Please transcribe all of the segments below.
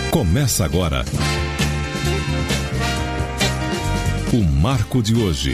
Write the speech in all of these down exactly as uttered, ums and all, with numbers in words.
Começa agora o Marco de Hoje,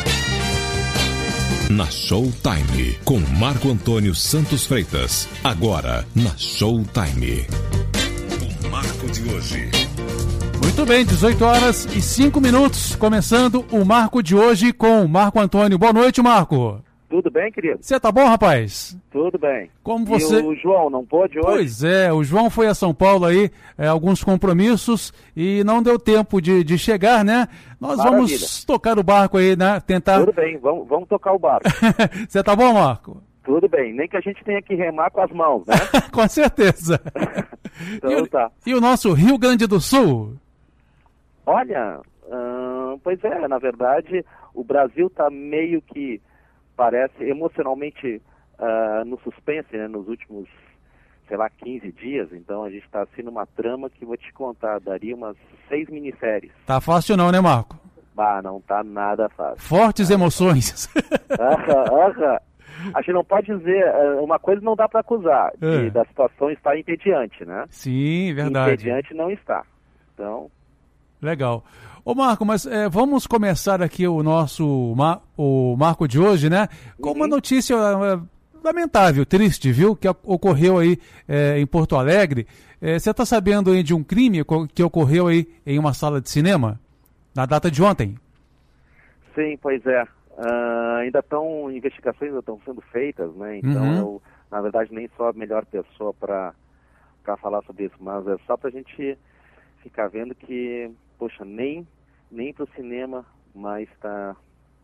na Showtime, com Marco Antônio Santos Freitas. Agora, na Showtime. O Marco de Hoje. Muito bem, dezoito horas e cinco minutos, começando o Marco de Hoje com o Marco Antônio. Boa noite, Marco. Tudo bem, querido? Você tá bom, rapaz? Tudo bem. Como você... E o João não pôde hoje? Pois é, o João foi a São Paulo aí, é, alguns compromissos e não deu tempo de, de chegar, né? Nós Maravilha. Vamos tocar o barco aí, né? Tentar... Tudo bem, vamos, vamos tocar o barco. Você tá bom, Marco? Tudo bem, nem que a gente tenha que remar com as mãos, né? Com certeza. Então e, o, tá. e o nosso Rio Grande do Sul? Olha, hum, pois é, na verdade, o Brasil tá meio que, parece, emocionalmente uh, no suspense, né, nos últimos, sei lá, quinze dias. Então a gente está assim numa trama que vou te contar, daria umas seis minisséries. Tá fácil não, né, Marco? Bah, não tá nada fácil. Fortes ah, emoções. Aham, aham. A gente não pode dizer, uma coisa não dá para acusar, é. de, da situação estar entediante, né? Sim, verdade. Entediante não está. Então... Legal. Ô Marco, mas é, vamos começar aqui o nosso Mar, o Marco de hoje, né? Com uhum. uma notícia é, lamentável, triste, viu? Que ocorreu aí é, em Porto Alegre. É, você está sabendo aí de um crime que ocorreu aí em uma sala de cinema? Na data de ontem? Sim, pois é. Uh, ainda estão, investigações ainda estão sendo feitas, né? Então uhum. eu, na verdade, nem sou a melhor pessoa para para falar sobre isso, mas é só para a gente ficar vendo que, poxa, nem, nem para o cinema mais está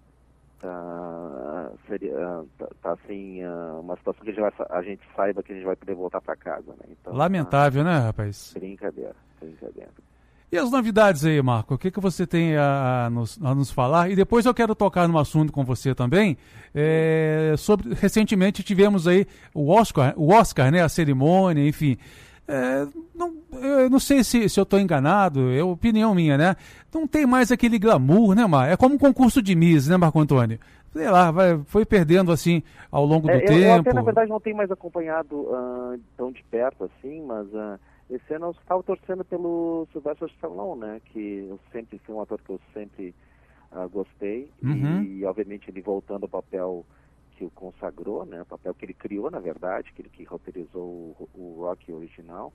tá, seria, tá, tá assim, uh, uma situação que a gente, vai, a gente saiba que a gente vai poder voltar para casa, né? Então, lamentável, tá, né, rapaz? Brincadeira, brincadeira. E as novidades aí, Marco? O que, que você tem a, a, nos, a nos falar? E depois eu quero tocar num assunto com você também. É, sobre, recentemente tivemos aí o Oscar, o Oscar, né? A cerimônia, enfim. É, não, eu não sei se, se eu estou enganado, é opinião minha, né? Não tem mais aquele glamour, né, Mar? É como um concurso de Miss, né, Marco Antônio? Sei lá, vai, foi perdendo assim ao longo do é, tempo. Eu até, na verdade, não tenho mais acompanhado uh, tão de perto assim, mas... Uh... Esse ano eu estava torcendo pelo Sylvester Stallone, né? Que eu sempre fui um ator que eu sempre uh, gostei. Uhum. E, obviamente, ele voltando ao papel que o consagrou, né? O papel que ele criou, na verdade, que ele que roteirizou o, o Rocky original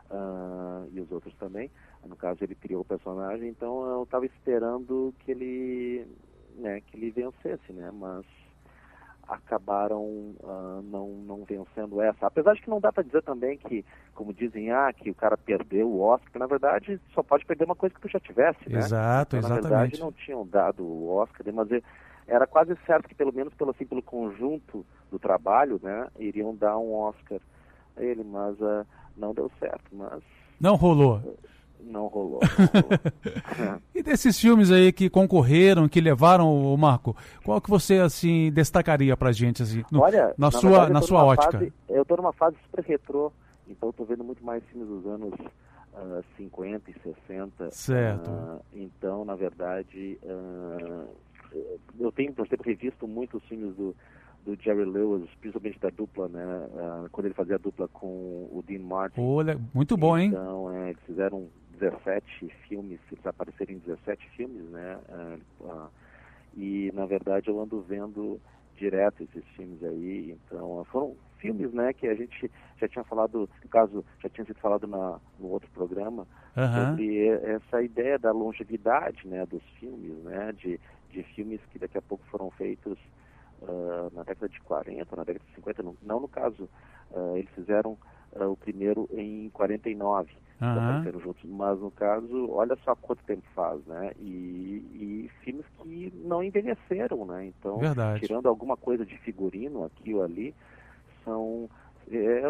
uh, e os outros também. No caso, ele criou o personagem, então eu estava esperando que ele, né, que ele vencesse, né? Mas acabaram uh, não, não vencendo essa. Apesar de que não dá para dizer também que, como dizem, ah, que o cara perdeu o Oscar, porque na verdade só pode perder uma coisa que tu já tivesse, né? Exato, então, exatamente. Na verdade não tinham dado o Oscar, mas era quase certo que pelo menos pelo, assim, pelo conjunto do trabalho, né, iriam dar um Oscar a ele, mas uh, não deu certo. Mas não rolou. Uh, Não rolou. Não rolou. E desses filmes aí que concorreram, que levaram o Marco, qual que você assim destacaria pra gente assim, no, Olha, na, na sua verdade, na sua ótica? Fase, eu tô numa fase super retrô, então eu tô vendo muito mais filmes dos anos uh, cinquenta e sessenta. Certo. Uh, então, na verdade, uh, eu tenho, por exemplo, revisto muitos filmes do do Jerry Lewis, principalmente da dupla, né? Uh, quando ele fazia a dupla com o Dean Martin. Olha, muito bom, hein? Então, é, eles fizeram dezessete filmes, eles apareceram em dezessete filmes, né? Uh, uh, e, na verdade, eu ando vendo direto esses filmes aí. Então, foram filmes, né, que a gente já tinha falado, no caso, já tinha sido falado na, no outro programa, uhum. sobre essa ideia da longevidade, né, dos filmes, né? De, de filmes que daqui a pouco foram feitos Uh, na década de quarenta, na década de cinquenta, não, não no caso, uh, eles fizeram uh, o primeiro em quarenta e nove, uhum. apareceram juntos, mas no caso, olha só quanto tempo faz, né, e, e filmes que não envelheceram, né, então, verdade. Tirando alguma coisa de figurino aqui ou ali, são, é,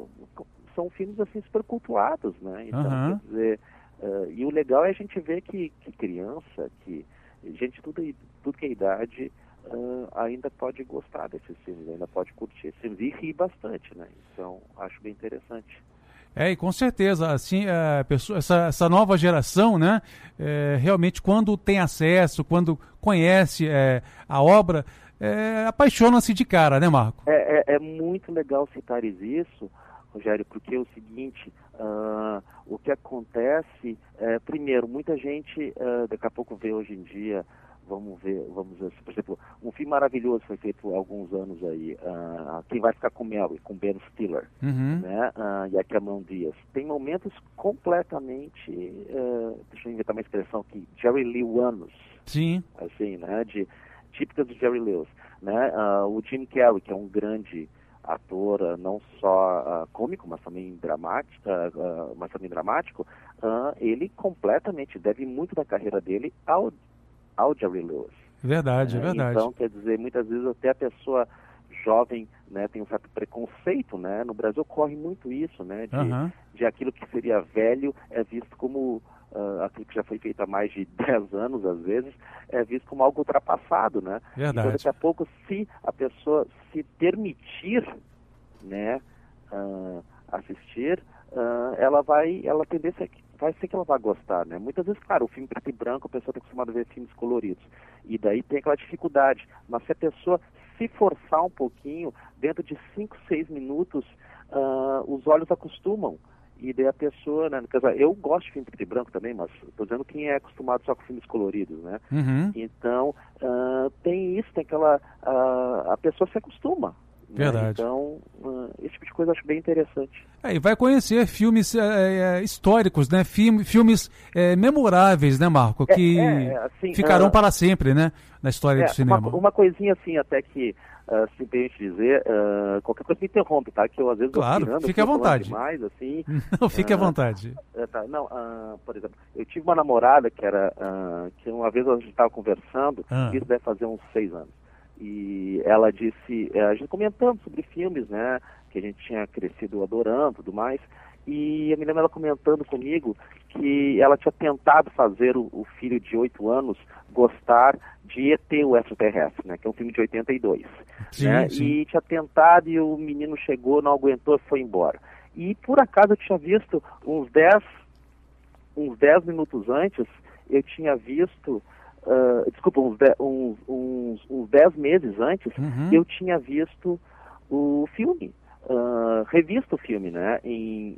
são filmes assim super cultuados, né, então, uhum. quer dizer, uh, e o legal é a gente ver que, que criança, que gente, tudo, tudo que é idade, Uh, ainda pode gostar desses filmes, ainda pode curtir esses filmes e rir bastante, né? Então, acho bem interessante. É, e com certeza, assim, a pessoa, essa, essa nova geração, né, é, realmente quando tem acesso, quando conhece é, a obra, é, apaixona-se de cara, né, Marco? É, é, é muito legal citar isso, Rogério, porque é o seguinte, uh, o que acontece, é, primeiro, muita gente, uh, daqui a pouco vê hoje em dia, vamos ver, vamos ver, por exemplo, um filme maravilhoso foi feito há alguns anos aí, uh, Quem Vai Ficar com Mary, com Ben Stiller, uhum. né, uh, e a Cameron Diaz. Tem momentos completamente, uh, deixa eu inventar uma expressão aqui, Jerry Lewanos, Sim. assim, né, de, típicas do Jerry Lewis, né, uh, o Jim Carrey, que é um grande ator, uh, não só uh, cômico, mas também dramático, uh, uh, mas também dramático, uh, ele completamente deve muito da carreira dele ao ao Jerry Lewis. Verdade, é, é verdade. Então, quer dizer, muitas vezes até a pessoa jovem, né, tem um certo preconceito, né? No Brasil ocorre muito isso, né? De, uhum. de aquilo que seria velho é visto como, uh, aquilo que já foi feito há mais de dez anos, às vezes, é visto como algo ultrapassado, né? Verdade. Então, daqui a pouco, se a pessoa se permitir, né, uh, assistir, uh, ela vai, ela tendência é vai ser que ela vai gostar, né? Muitas vezes, claro, o filme preto e branco, a pessoa está acostumada a ver filmes coloridos. E daí tem aquela dificuldade. Mas se a pessoa se forçar um pouquinho, dentro de cinco, seis minutos, uh, os olhos acostumam. E daí a pessoa, né? Quer dizer, eu gosto de filme preto e branco também, mas estou dizendo quem é acostumado só com filmes coloridos, né? Uhum. Então, uh, tem isso, tem aquela... Uh, a pessoa se acostuma. Verdade. Né? Então, uh, esse tipo de coisa eu acho bem interessante. É, e vai conhecer filmes é, históricos, né? Film, filmes é, memoráveis, né, Marco? Que é, é, assim, ficarão uh, para sempre, né? Na história é, do cinema. Uma, uma coisinha assim, até que, uh, simplesmente dizer, uh, qualquer coisa me interrompe, tá? Que eu às vezes claro, vou pirando, fique à vontade. Demais, assim. Não, fique uh, à vontade. Uh, tá, não, uh, por exemplo, eu tive uma namorada que era, uh, que uma vez a gente estava conversando, ah. isso deve fazer uns seis anos. E ela disse, a gente comentando sobre filmes, né, que a gente tinha crescido adorando e tudo mais, e eu me lembro ela comentando comigo que ela tinha tentado fazer o, o filho de oito anos gostar de E T, o Extraterrestre, né, que é um filme de oitenta e dois. Sim, né, sim. E tinha tentado e o menino chegou, não aguentou e foi embora. E por acaso eu tinha visto uns dez, uns dez minutos antes, eu tinha visto... Uh, desculpa, uns, de, uns, uns, uns dez meses antes, uhum. eu tinha visto o filme, uh, revisto o filme, né, em,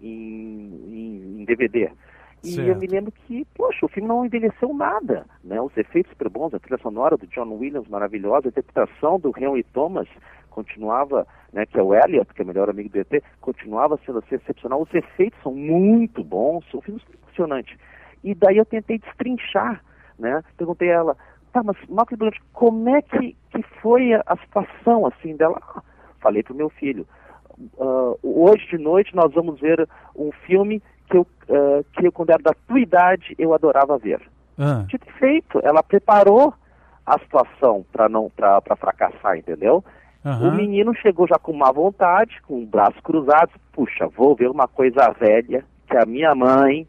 em, em D V D. E certo. Eu me lembro que, poxa, o filme não envelheceu nada, né, os efeitos super bons, a trilha sonora do John Williams maravilhosa, a interpretação do Henry Thomas continuava, né, que é o Elliot, que é o melhor amigo do E T, continuava sendo assim, excepcional, os efeitos são muito bons, são filmes impressionantes. E daí eu tentei destrinchar, né? Perguntei a ela, tá, mas Marco Blanche, como é que, que foi a, a situação assim dela? Ah, falei pro meu filho, uh, hoje de noite nós vamos ver um filme que eu, uh, que eu quando era da tua idade, eu adorava ver. Ah. Dito e feito, ela preparou a situação para não para fracassar, entendeu? Uhum. O menino chegou já com má vontade, com os braços cruzados, puxa, vou ver uma coisa velha que a minha mãe,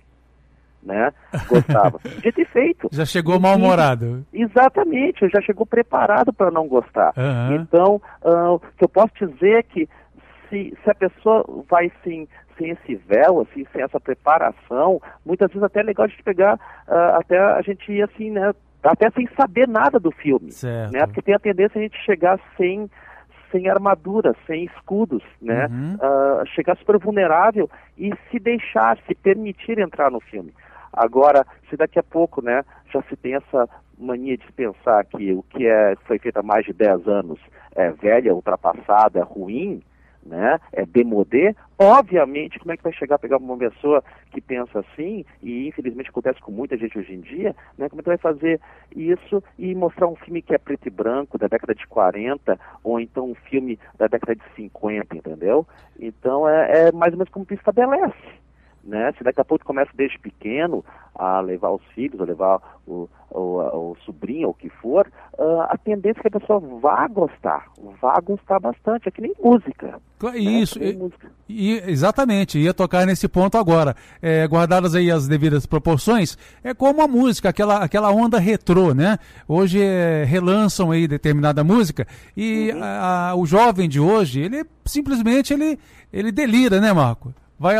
né, gostava. Dito e feito. Já chegou mal-humorado. Exatamente, já chegou preparado para não gostar. Uhum. Então, uh, o que eu posso dizer é que se, se a pessoa vai sem, sem esse véu, assim, sem essa preparação, muitas vezes até é legal a gente pegar, uh, até a gente ir assim, né, até sem saber nada do filme. Certo. Né, porque tem a tendência a gente chegar sem... sem armadura, sem escudos, né? Uhum. Uh, chegar super vulnerável e se deixar, se permitir entrar no filme. Agora, se daqui a pouco, né, já se tem essa mania de pensar que o que é, foi feito há mais de dez anos é velho, é ultrapassado, é ruim, né, é demodé, obviamente, como é que vai chegar a pegar uma pessoa que pensa assim, e infelizmente acontece com muita gente hoje em dia, né, como é que vai fazer isso e mostrar um filme que é preto e branco, da década de quarenta, ou então um filme da década de cinquenta, entendeu? Então, é, é mais ou menos como tu estabelece. Né? Se daqui a pouco começa desde pequeno a levar os filhos, a levar o, o, o sobrinho, ou o que for, uh, a tendência é que a pessoa vá gostar, vá gostar bastante, é que nem música. Isso, né? e, música. E, exatamente, ia tocar nesse ponto agora. É, guardadas aí as devidas proporções, é como a música, aquela, aquela onda retrô, né? Hoje é, relançam aí determinada música e uhum. a, a, o jovem de hoje, ele simplesmente ele, ele delira, né, Marco? Vai,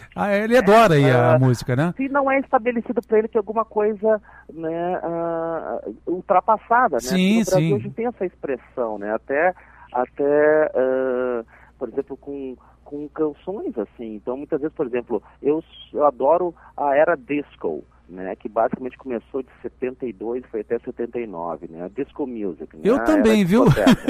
ele adora aí a uh, música, né? Se não é estabelecido para ele que alguma coisa, né, uh, ultrapassada, né? Sim, no Brasil sim. hoje tem essa expressão, né? Até, até uh, por exemplo, com, com canções, assim. Então, muitas vezes, por exemplo, eu, eu adoro a era disco, né, que basicamente começou de setenta e dois e foi até setenta e nove, né, a disco music. Né, eu também, viu?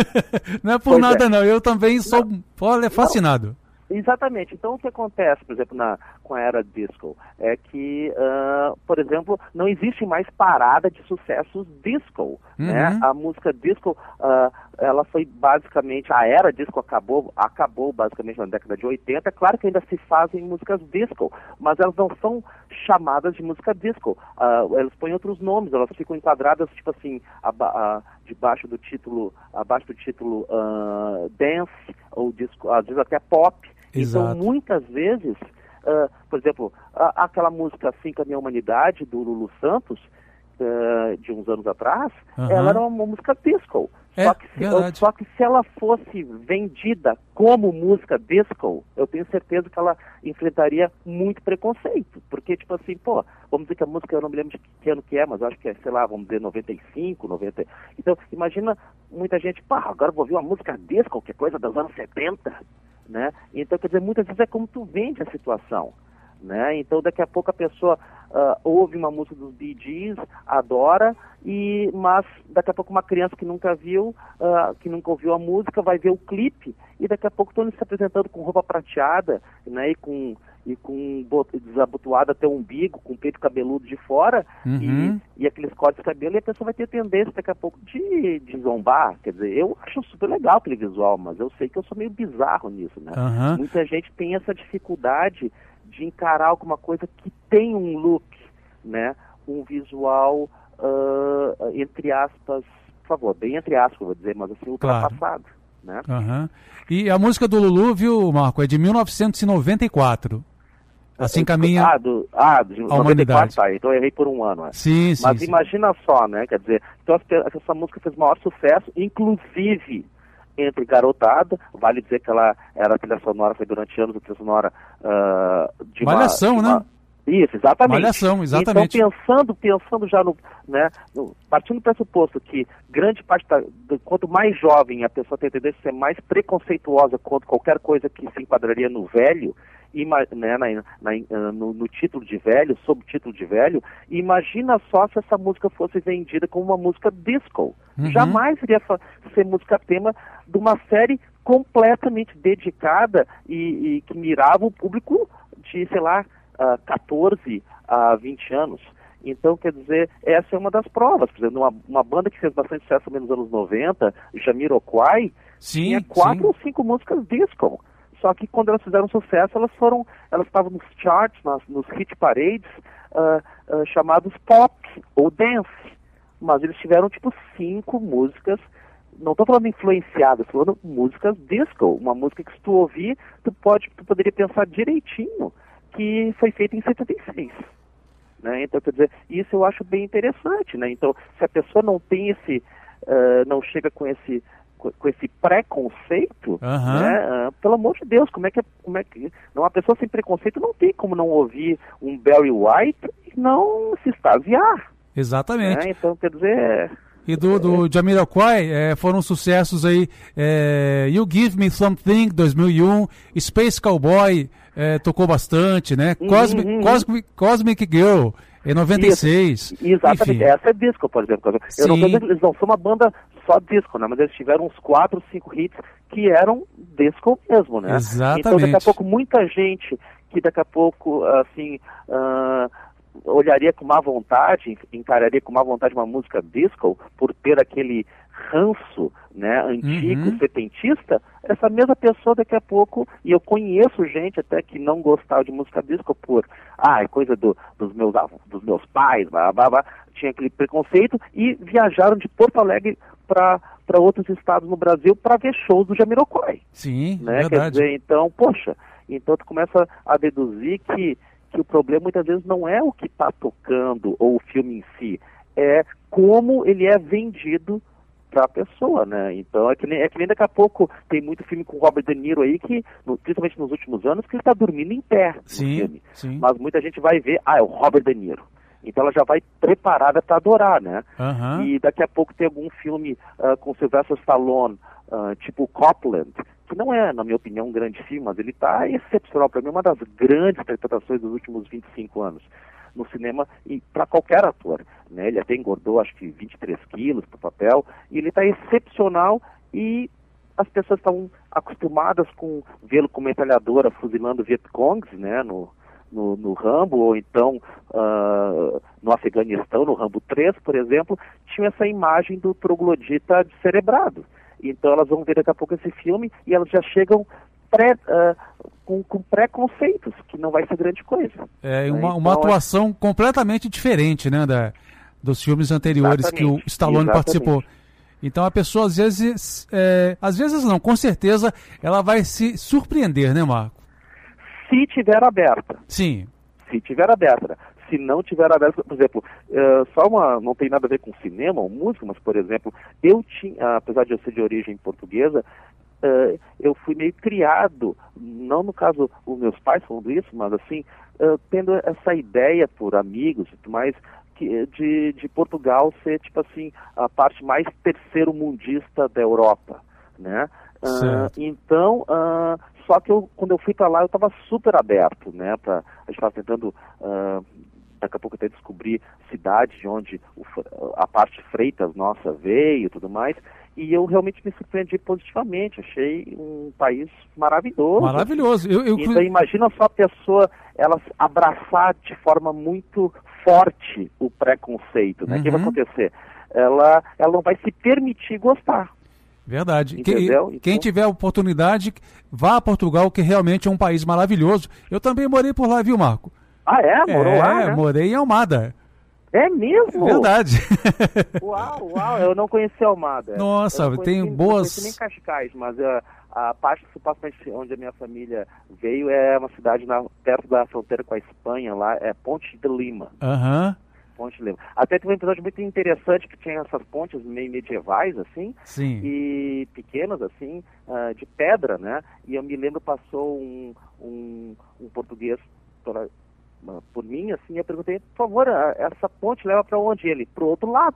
Não é por pois nada, é. não. Eu também sou, Não. olha, fascinado. Não. Exatamente. Então, o que acontece, por exemplo, na, com a era disco, é que, uh, por exemplo, não existe mais parada de sucessos disco, uhum. né? A música disco, uh, ela foi basicamente, a era disco acabou, acabou basicamente na década de oitenta. É claro que ainda se fazem músicas disco, mas elas não são chamadas de música disco. Uh, elas põem outros nomes, elas ficam enquadradas, tipo assim, a, a, debaixo do título, abaixo do título uh, dance, ou disco, às vezes até pop. Exato. Então, muitas vezes, uh, por exemplo, a, aquela música Assim, a Minha Humanidade, do Lulu Santos, uh, de uns anos atrás, uhum. ela era uma, uma música disco. É, só, que se, só que se ela fosse vendida como música disco, eu tenho certeza que ela enfrentaria muito preconceito. Porque, tipo assim, pô, vamos dizer que a música, eu não me lembro de que ano que é, mas acho que é, sei lá, vamos dizer, noventa e cinco, noventa. Então, imagina muita gente, pá, agora vou ouvir uma música disco, que é coisa dos anos setenta. Né? Então, quer dizer, muitas vezes é como tu vende a situação, né? Então, daqui a pouco a pessoa uh, ouve uma música dos Bee Gees, adora, e, mas daqui a pouco uma criança que nunca viu, uh, que nunca ouviu a música, vai ver o clipe, e daqui a pouco estão se apresentando com roupa prateada, né? E com, e com desabotoado até o umbigo, com o peito cabeludo de fora, uhum. e, e aqueles cortes de cabelo, e a pessoa vai ter tendência daqui a pouco de, de zombar. Quer dizer, eu acho super legal aquele visual, mas eu sei que eu sou meio bizarro nisso, né? Uhum. Muita gente tem essa dificuldade de encarar alguma coisa que tem um look, né? Um visual, uh, entre aspas, por favor, bem entre aspas, vou dizer, mas assim, ultrapassado. Claro. Né? Uhum. E a música do Lulu, viu, Marco, é de mil novecentos e noventa e quatro. Assim caminha ah, do, ah, de a humanidade. Tá, então eu errei por um ano. Né? Sim, sim. Mas sim. imagina só, né? Quer dizer, então essa música fez maior sucesso, inclusive entre garotada. Vale dizer que ela era a trilha sonora, foi durante anos a trilha sonora uh, de uma... Malhação, de uma, né? Isso, exatamente. Malhação, exatamente. Então, pensando, pensando já no, né, no, partindo do pressuposto que grande parte da, do, quanto mais jovem a pessoa tem tendência a ser mais preconceituosa quanto qualquer coisa que se enquadraria no velho, ima, né, na, na, no, no título de velho, sob título de velho, imagina só se essa música fosse vendida como uma música disco. Uhum. Jamais iria ser música tema de uma série completamente dedicada e, e que mirava o público de, sei lá, Uh, catorze a vinte anos. Então, quer dizer, essa é uma das provas. Por exemplo, uma, uma banda que fez bastante sucesso também nos anos noventa, Jamiroquai, sim, tinha quatro sim. ou cinco músicas disco. Só que quando elas fizeram sucesso, elas foram, elas estavam nos charts, nas, nos hit parades, uh, uh, chamados pop ou dance. Mas eles tiveram, tipo, cinco músicas, não estou falando influenciadas, estou falando músicas disco. Uma música que se tu ouvir, tu, pode, tu poderia pensar direitinho que foi feita em setenta e seis, né? Então, quer dizer, isso eu acho bem interessante, né? Então, se a pessoa não tem esse, uh, não chega com esse, com, com esse preconceito, uhum. né? Uh, pelo amor de Deus, como é que, como é que, uma pessoa sem preconceito não tem como não ouvir um Barry White e não se extasiar. Exatamente. Né? Então, quer dizer... E do, do Jamiroquai é, foram sucessos aí, é, You Give Me Something, dois mil e um, Space Cowboy, é, tocou bastante, né? Uhum, Cosmic, uhum. Cosmic, Cosmic Girl, em noventa e seis. Isso, exatamente, enfim. Essa é disco, por exemplo. Eu Sim. não estou dizendo que eles não são uma banda só disco, né? Mas eles tiveram uns quatro, cinco hits que eram disco mesmo, né? Exatamente. Então, daqui a pouco, muita gente que daqui a pouco, assim... Uh, olharia com má vontade, encararia com má vontade uma música disco por ter aquele ranço, né, antigo, uhum. setentista, essa mesma pessoa daqui a pouco, e eu conheço gente até que não gostava de música disco por, ah, é coisa do, dos, meus, dos meus pais, blá, blá, blá, tinha aquele preconceito, e viajaram de Porto Alegre para para outros estados no Brasil para ver shows do Jamiroquai. Sim, né? verdade. Quer dizer, então, poxa, então tu começa a deduzir que que o problema muitas vezes não é o que está tocando ou o filme em si, é como ele é vendido para a pessoa, né? Então é que, nem, é que nem daqui a pouco tem muito filme com Robert De Niro aí que, no, principalmente nos últimos anos, que ele está dormindo em pé no sim, filme. Sim. Mas muita gente vai ver, ah, é o Robert De Niro. Então ela já vai preparada para adorar, né? Uhum. E daqui a pouco tem algum filme uh, com Sylvester Stallone, uh, tipo Copland, que não é, na minha opinião, um grande filme, mas ele está excepcional. Para mim, é uma das grandes interpretações dos últimos vinte e cinco anos no cinema, e para qualquer ator, né? Ele até engordou, acho que vinte e três quilos para o papel, e ele está excepcional, e as pessoas estão acostumadas com vê-lo como metralhadora fuzilando Vietcongs, né, no, no, no Rambo, ou então uh, no Afeganistão, no Rambo três, por exemplo, tinha essa imagem do troglodita descerebrado. Então elas vão ver daqui a pouco esse filme e elas já chegam pré, uh, com, com preconceitos, que não vai ser grande coisa. É uma, uma então, atuação é... completamente diferente, né, da, dos filmes anteriores. Exatamente. Que o Stallone Exatamente. Participou. Então a pessoa às vezes, é, às vezes não, com certeza ela vai se surpreender, né, Marco? Se tiver aberta. Sim. Se tiver aberta. Se não tiver aberta, por exemplo, uh, só uma, não tem nada a ver com cinema ou música, mas, por exemplo, eu tinha, apesar de eu ser de origem portuguesa, uh, eu fui meio criado, não no caso os meus pais falando isso, mas assim, uh, tendo essa ideia por amigos e tudo mais, De, de Portugal ser, tipo assim, a parte mais terceiro-mundista da Europa, né? Uh, então, uh, só que eu, quando eu fui para lá, eu estava super aberto, né? Pra, a gente estava tentando, uh, daqui a pouco até descobrir cidades de onde o, a parte Freitas nossa veio e tudo mais, e eu realmente me surpreendi positivamente, achei um país maravilhoso. Maravilhoso. Eu, eu... Então, imagina só a pessoa, ela abraçar de forma muito forte o preconceito, né? O uhum. que vai acontecer? Ela, ela não vai se permitir gostar. Verdade. Quem, então... quem tiver a oportunidade, vá a Portugal, que realmente é um país maravilhoso. Eu também morei por lá, viu, Marco? Ah, é? Morou é, lá, né? morei em Almada. É mesmo? É verdade. Uau, uau, eu não conheci Almada. Nossa, eu não tem conheci, boas... Não conheci nem Cascais, mas uh, a parte supostamente onde a minha família veio é uma cidade na, perto da fronteira com a Espanha, lá é Ponte de Lima. Aham. Uhum. Ponte de Lima. Até teve um episódio muito interessante que tinha essas pontes meio medievais, assim, Sim. e pequenas, assim, uh, de pedra, né? E eu me lembro, passou um, um, um português por, por mim, assim, eu perguntei, por favor, essa ponte leva para onde? Ele, para o outro lado.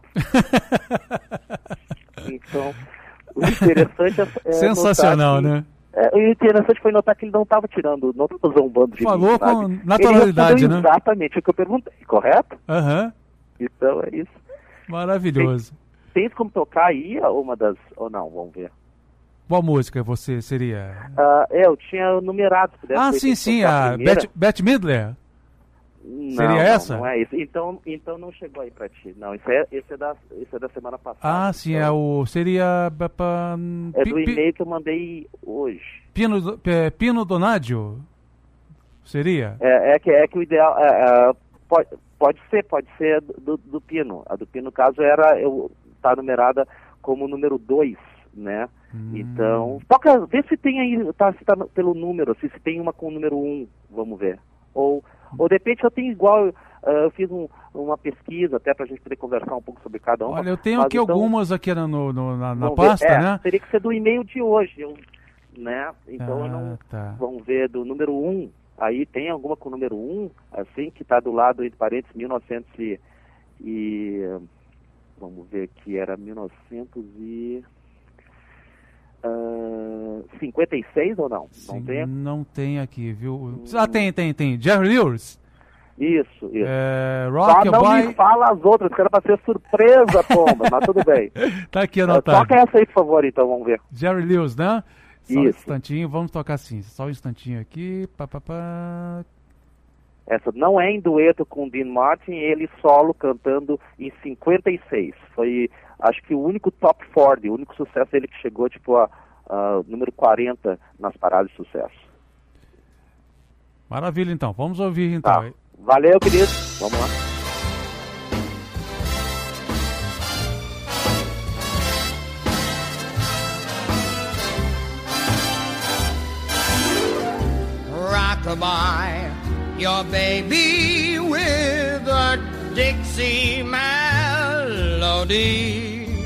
Então, o interessante é... é sensacional, que, né? É, o interessante foi notar que ele não estava tirando, não estava zombando de Falou mim, com sabe? naturalidade, né? Exatamente o que eu perguntei, correto? Aham. Uhum. Então é isso. Maravilhoso. Tem, tem como tocar aí uma das... ou não, vamos ver. Qual música você seria? Uh, é, eu tinha numerado. Ah, sim, sim, a Bette, Bette Midler? Não, seria não, essa? Não é isso. Então, então não chegou aí pra ti. Não, isso é, esse é, da, esse é da semana passada. Ah, sim, então, é o... seria... É do e-mail que eu mandei hoje. Pino, Pino Donadio? Seria? É, é, que, é que o ideal... É, é, pode, pode ser, pode ser do, do Pino. A do Pino, no caso, era... Eu, tá numerada como número dois, né? Hum. Então, toca... Vê se tem aí... Tá, se tá pelo número, se, se tem uma com o número um, vamos ver. Ou... Ou de repente eu tenho igual, uh, eu fiz um, uma pesquisa até pra gente poder conversar um pouco sobre cada uma. Olha, eu tenho aqui então, algumas aqui no, no, na, na ver, pasta, é, né? Teria que ser do e-mail de hoje, eu, né? Então ah, eu não, tá. Vamos ver do número um, aí tem alguma com o número um, assim, que tá do lado, entre parênteses, mil e novecentos e, e vamos ver aqui, era mil e novecentos e... Uh, cinquenta e seis ou não? Sim, não tem? Não tem aqui, viu? Hum. Ah, tem, tem, tem. Jerry Lewis. Isso, isso. É, Rock Só não Boy... me fala as outras, que era pra ser surpresa, pomba, mas tudo bem. Tá aqui anotado. Toca essa aí, por favor, então, vamos ver. Jerry Lewis, né? Só isso. um instantinho, vamos tocar assim. Só um instantinho aqui. Pá, pá, pá. Essa não é em dueto com o Dean Martin, ele solo cantando em cinquenta e seis. Foi... Acho que o único top quarenta, o único sucesso dele que chegou, tipo, a, a número quarenta nas paradas de sucesso. Maravilha, então. Vamos ouvir, então. Tá. Valeu, querido. Vamos lá. Rockabye, your baby with a Dixie melody.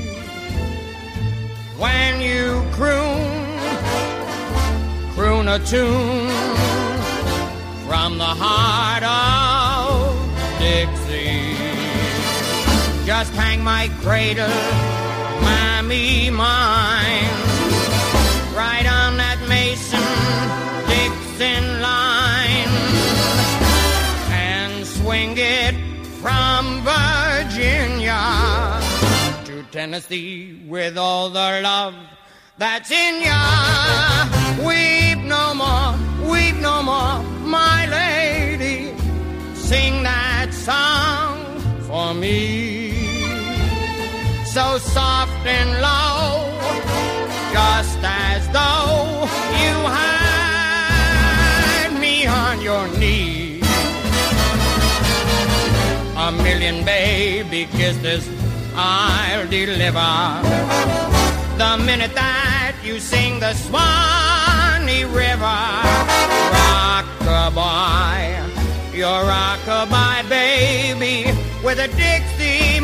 When you croon, croon a tune from the heart of Dixie. Just hang my cradle, mammy mine, right on that Tennessee, with all the love that's in ya. Weep no more, weep no more, my lady. Sing that song for me. So soft and low, just as though you had me on your knee. A million baby kisses I'll deliver the minute that you sing the Swanee River. Rock-a-bye, your rock-a-bye baby, with a Dixie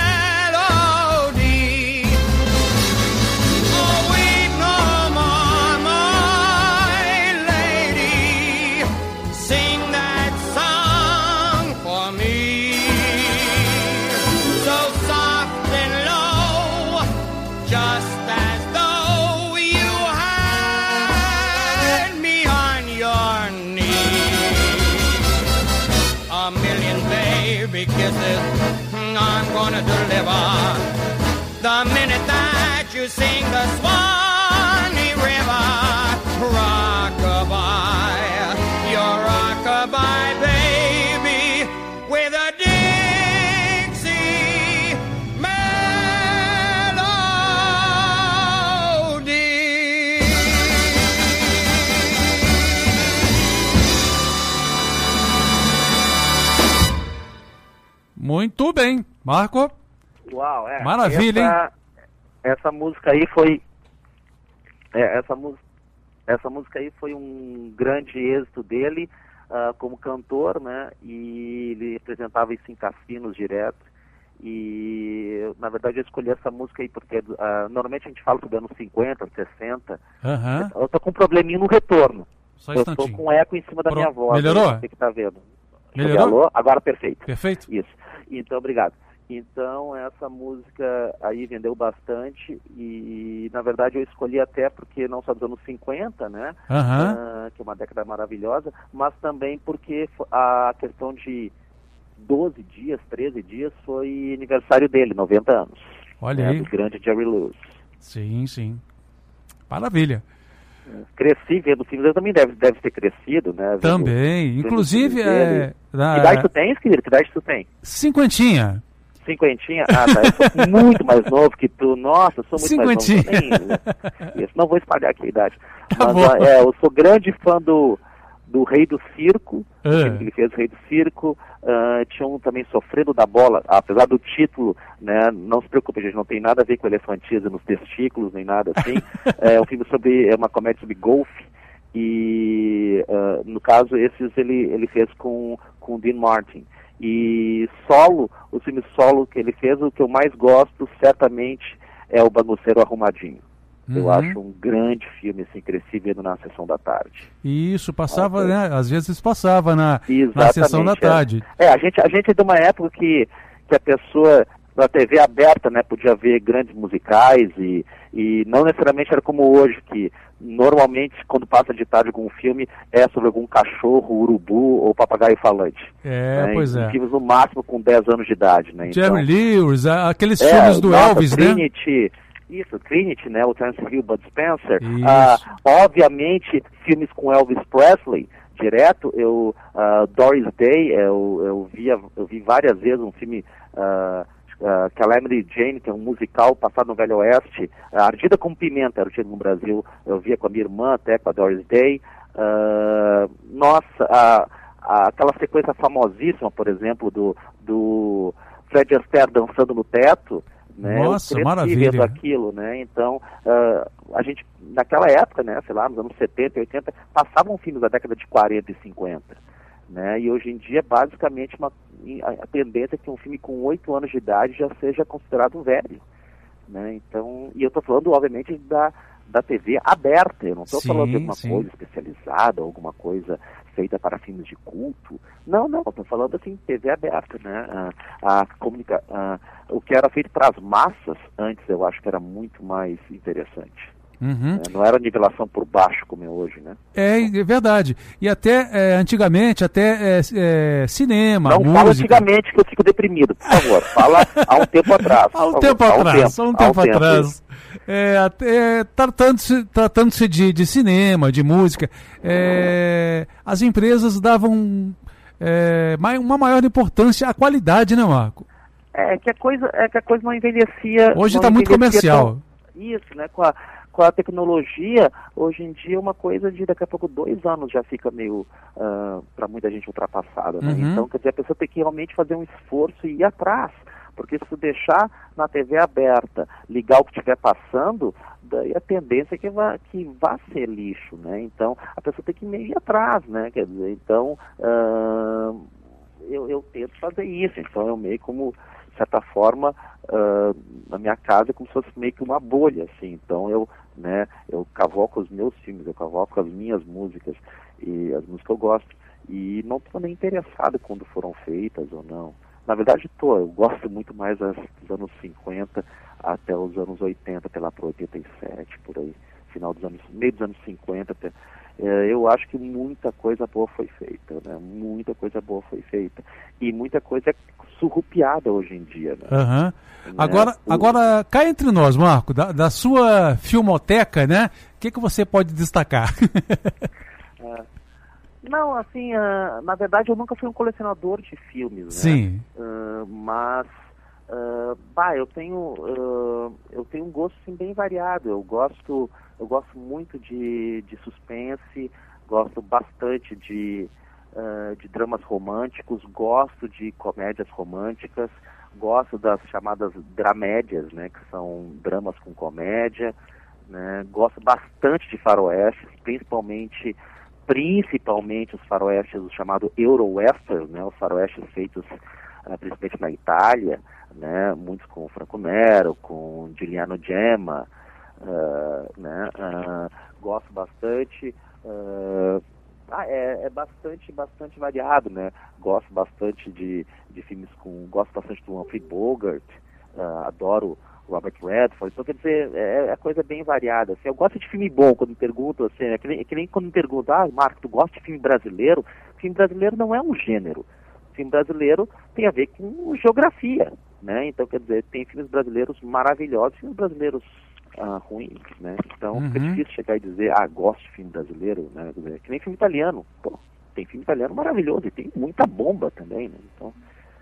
melody. Oh, weep no more, my lady, sing that song for me. So soft and low, just as though you had me on your knee. A million baby kisses I'm gonna deliver the minute that you sing the Swanee River. Rock-a-bye, your rock-a-bye baby, with a Dixie melody. Muito bem, Marco. Uau, é. Maravilha, essa, hein? Essa música aí foi... É, essa, música, essa música aí foi um grande êxito dele uh, como cantor, né? E ele apresentava isso em cassinos direto. E, na verdade, eu escolhi essa música aí porque uh, normalmente a gente fala sobre anos cinquenta, sessenta. Aham. Eu tô com um probleminha no retorno. Só um eu tô instantinho. com eco em cima da Pro- minha voz. Melhorou? Você que tá vendo. Melhorou? Alô? Agora perfeito. Perfeito? Isso. Então, obrigado. Então, essa música aí vendeu bastante e, na verdade, eu escolhi até porque não só dos anos cinquenta, né? Aham. Ah, que é uma década maravilhosa, mas também porque fo- a questão de doze dias, treze dias, foi aniversário dele, noventa anos. Olha né, aí. do grande Jerry Lewis. Sim, sim. Maravilha. Cresci vendo filmes, eu também deve, deve ter crescido, né? vendo- Também. vendo Inclusive, filmes dele. é, na- Que idade tu tens, querido? Que idade tu tem? cinquentinha. Cinquentinha? Ah, tá. Eu sou muito mais novo que tu. Nossa, eu sou muito Cinquentinha. mais novo também. Isso, não vou espalhar aqui a idade. Tá Mas bom. ah, é, eu sou grande fã do, do Rei do Circo. Ah. O filme que ele fez, o Rei do Circo. Ah, tinha um também Sofrendo da Bola. Apesar do título, né? Não se preocupe, gente, não tem nada a ver com elefantismo nos testículos, nem nada assim. É um filme sobre, é uma comédia sobre golfe. E, ah, no caso, esses ele, ele fez com, com o Dean Martin. E solo, o filme solo que ele fez, o que eu mais gosto, certamente, é o Bagunceiro Arrumadinho. Eu Uhum. acho um grande filme, assim, cresci vendo na sessão da tarde. Isso, passava, Ok. né? Às vezes passava na, na Exatamente, sessão da é. tarde. É, a gente, a gente é de uma época que, que a pessoa, na T V aberta, né, podia ver grandes musicais e, e não necessariamente era como hoje, que normalmente, quando passa de tarde algum filme, é sobre algum cachorro, urubu ou papagaio falante. É, né, pois em é. filmes no máximo com dez anos de idade, né? Jerry Lewis, a- aqueles É, filmes do nossa, Elvis, né? Trinity, isso, Trinity, né? O Terence Hill, Bud Spencer. Isso. Ah, obviamente, filmes com Elvis Presley, direto. Eu, ah, Doris Day, eu, eu, via, eu vi várias vezes um filme, ah, ah, Calamity Jane, que é um musical passado no Velho Oeste. Ah, Ardida com Pimenta era o título no Brasil. Eu via com a minha irmã, até com a Doris Day. Ah, nossa, a, a, aquela sequência famosíssima, por exemplo, do, do Fred Astaire dançando no teto. Né? Nossa, eu cresci maravilha. vendo aquilo, né? Então, ah, a gente, naquela época, né, sei lá, nos anos setenta, oitenta, passavam filmes da década de quarenta e cinquenta, né? E hoje em dia, basicamente, uma, a tendência é que um filme com oito anos de idade já seja considerado velho, né? Então, e eu estou falando, obviamente, da, da T V aberta, eu não estou Sim, falando de alguma sim. coisa especializada, alguma coisa feita para filmes de culto. Não, não, estou falando assim, T V aberta, né? A, a comunica, a, o que era feito para as massas antes, eu acho que era muito mais interessante. Uhum. Né? Não era nivelação por baixo como é hoje, né? É, é verdade. E até, é, antigamente, até é, é, cinema, Não música... fala antigamente que eu fico deprimido, por favor. Fala há um tempo atrás. Há um por tempo favor. atrás, há um tempo há um tempo. atrás. É, até, tratando-se tratando-se de, de cinema, de música, é, as empresas davam é, mai- uma maior importância à qualidade, né, Marco? É que a coisa, é que a coisa não envelhecia. Hoje não está muito envelhecia comercial. tão- Isso, né? Com a, com a tecnologia, hoje em dia uma coisa de daqui a pouco dois anos já fica meio, uh, para muita gente, ultrapassada, né? Uhum. Então, quer dizer, a pessoa tem que realmente fazer um esforço e ir atrás. Porque se deixar na T V aberta, ligar o que estiver passando, daí a tendência é que vá, que vá ser lixo, né? Então, a pessoa tem que meio ir atrás, né? Quer dizer, então, uh, eu, eu tento fazer isso. Então, eu meio como, de certa forma, uh, na minha casa é como se fosse meio que uma bolha, assim. Então, eu, né, eu cavoco os meus filmes, eu cavoco as minhas músicas, e as músicas que eu gosto. E não estou nem interessado quando foram feitas ou não. Na verdade, estou. Eu gosto muito mais das, dos anos cinquenta até os anos oitenta, até lá para oitenta e sete, por aí. Final dos anos, meio dos anos cinquenta até. É, eu acho que muita coisa boa foi feita, né? Muita coisa boa foi feita. E muita coisa é surrupiada hoje em dia, né? Uhum. Né? Agora, O- agora, cá entre nós, Marco, da, da sua filmoteca, né? O que, que você pode destacar? Não, assim, uh, na verdade eu nunca fui um colecionador de filmes, né? Sim. Uh, mas, uh, bah, eu tenho, uh, eu tenho um gosto assim, bem variado. Eu gosto, eu gosto muito de, de suspense, gosto bastante de, uh, de dramas românticos, gosto de comédias românticas, gosto das chamadas dramédias, né? Que são dramas com comédia, né? Gosto bastante de faroestes, principalmente principalmente os faroestes chamados Euro-Western, né, os faroestes feitos uh, principalmente na Itália, né, muitos com Franco Nero, com Giuliano Gemma, uh, né, uh, gosto bastante, uh, ah, é, é bastante, bastante variado, né, gosto bastante de, de filmes com, gosto bastante do Humphrey Bogart, uh, adoro Robert Redford, então quer dizer, é, é coisa bem variada, assim. Eu gosto de filme bom, quando me perguntam, assim, é que nem, é que nem quando me perguntam, ah, Marco, tu gosta de filme brasileiro? Filme brasileiro não é um gênero, filme brasileiro tem a ver com geografia, né, então quer dizer, tem filmes brasileiros maravilhosos, filmes brasileiros ah, ruins, né, então Uhum. fica difícil chegar e dizer, ah, gosto de filme brasileiro, né, quer dizer, é que nem filme italiano, pô, tem filme italiano maravilhoso, e tem muita bomba também, né, então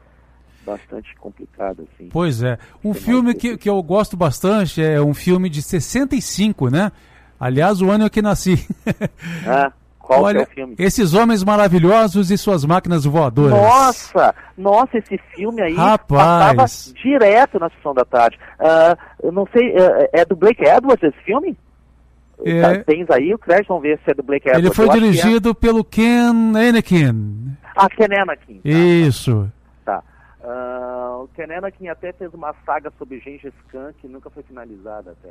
bastante complicado, assim. Pois é. Um Tem filme mais que, que eu gosto bastante é um filme de sessenta e cinco, né? Aliás, o ano em que nasci. Ah, qual que é Olha, o filme? Esses Homens Maravilhosos e Suas Máquinas Voadoras. Nossa, nossa, esse filme aí Rapaz. passava direto na sessão da tarde. Ah, eu não sei, é, é do Blake Edwards esse filme? É. Tá, tens aí o crédito, vamos ver se é do Blake Edwards. Ele foi Eu acho que é. dirigido pelo Ken Anakin. Ah, Ken Anakin. Tá, Isso. tá. Ah, o Ken Anakin até fez uma saga sobre Gengis Khan que nunca foi finalizada até.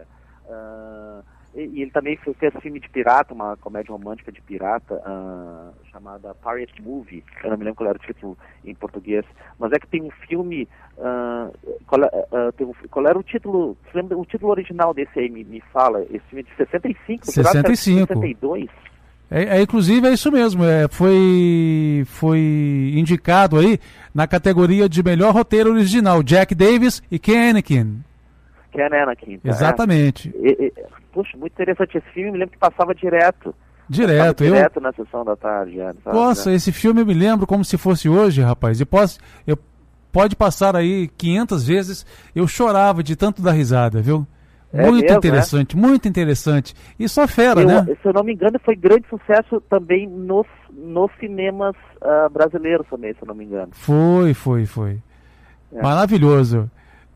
Ah, e, e ele também fez, fez filme de pirata, uma comédia romântica de pirata, ah, chamada Pirate Movie. Eu não me lembro qual era o título em português. Mas é que tem um filme... ah, qual, é- ah, tem um, qual era o título? Você lembra, o título original desse aí, me, me fala. Esse filme é de sessenta e cinco. sessenta e cinco. sessenta e dois. É, é, inclusive é isso mesmo, é, foi, foi indicado aí na categoria de melhor roteiro original, Jack Davis e Ken Anakin. Ken Anakin. tá? Exatamente. E- e- puxa, muito interessante esse filme. Me lembro que passava direto. Direto. Passava Eu, direto na sessão da tarde. é, sabe, nossa, né? esse filme eu me lembro como se fosse hoje, rapaz. E posso, eu, pode passar aí quinhentas vezes, eu chorava de tanto dar risada, viu? É Muito mesmo, interessante, muito interessante. E só fera, Eu- né? Se eu não me engano, foi grande sucesso também nos, nos cinemas ah, brasileiros também, se eu não me engano. Foi, foi, foi. É. Maravilhoso.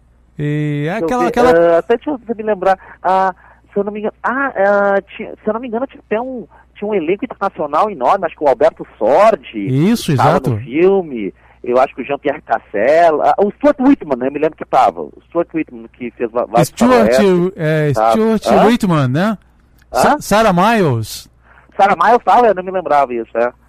E é Deixa eu aquela, ver, aquela... ah, até deixa eu me lembrar. ah, se eu não me engano, ah, ah, tinha- se eu não me engano, tinha até um, tinha um elenco internacional enorme, acho que o Alberto Sordi Isso, estava exato. no filme. Eu acho que o Jean-Pierre Cassel, ah, o Stuart Whitman, né? Eu me lembro que estava. O Stuart Whitman que fez va- vários Stuart, faroestes. é, tá. Stuart Hã? Whitman, né? Sa- Hã? Sarah Miles. Sarah Miles estava, eu não me lembrava isso, é.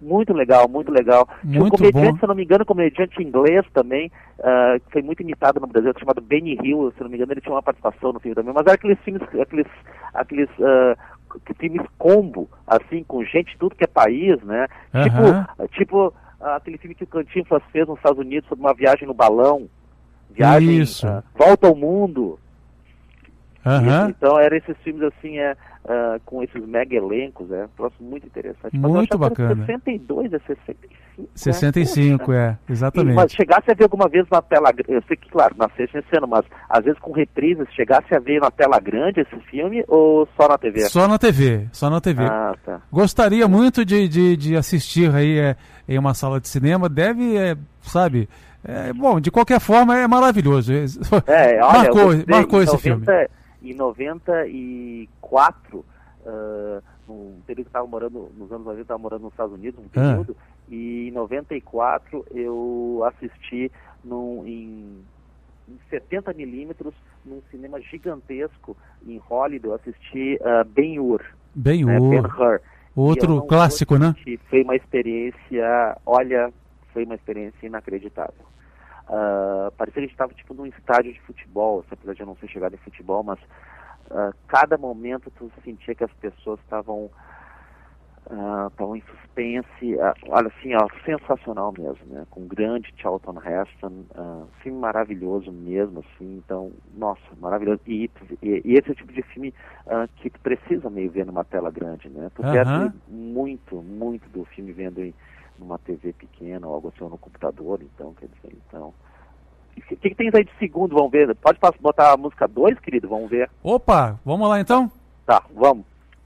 Muito legal, muito legal. Tinha um Muito comediante, bom. se eu não me engano, um comediante inglês também, uh, que foi muito imitado no Brasil, chamado Benny Hill, se eu não me engano, ele tinha uma participação no filme também, mas era aqueles filmes, aqueles, aqueles uh, filmes combo, assim, com gente de tudo que é país, né? Aham. Tipo, tipo uh, aquele filme que o Cantinflas fez nos Estados Unidos sobre uma viagem no balão, viagem, Isso. uh, Volta ao Mundo. Aham. Isso, então, eram esses filmes assim, é, uh, com esses mega elencos, é um troço muito interessante. Mas eu Muito achava que era bacana. sessenta e dois, é sessenta e cinco. sessenta e né? cinco, Poxa. é, E, exatamente. mas chegasse a ver alguma vez na tela grande, eu sei que, claro, nasceu nesse ano, mas às vezes com reprises, chegasse a ver na tela grande esse filme ou só na T V? Só na T V, só na T V. Ah, tá. Gostaria muito de, de, de assistir aí é, em uma sala de cinema, deve, é, sabe, é, bom, de qualquer forma é maravilhoso. É, olha, marcou eu vou dizer, marcou em esse noventa, filme. Em noventa e quatro, uh, num período que estava morando, nos anos noventa, estava morando nos Estados Unidos, um Ah. período, e em noventa e quatro eu assisti num, em, em setenta milímetros, num cinema gigantesco em Hollywood, eu assisti uh, Ben-Hur, Ben né, Hur, Ben-Hur. E eu outro não clássico, vou né? mentir, foi uma experiência, olha, foi uma experiência inacreditável. Uh, parecia que a gente estava tipo num estádio de futebol, apesar de eu não ser chegado em futebol, mas uh, cada momento tu sentia que as pessoas estavam estavam uh, em suspense, uh, olha assim, ó, sensacional mesmo, né? Com o grande Charlton Heston, uh, filme maravilhoso mesmo, assim, então, nossa, maravilhoso. E, e, e esse é o tipo de filme uh, que tu precisa meio ver numa tela grande, né? Tu Aham. perde muito, muito do filme vendo em numa T V pequena ou algo assim, ou no computador, então, quer dizer, então... O que, que tem aí de segundo, vamos ver? Pode botar a música dois, querido, vamos ver. Opa, vamos lá então? Tá, vamos.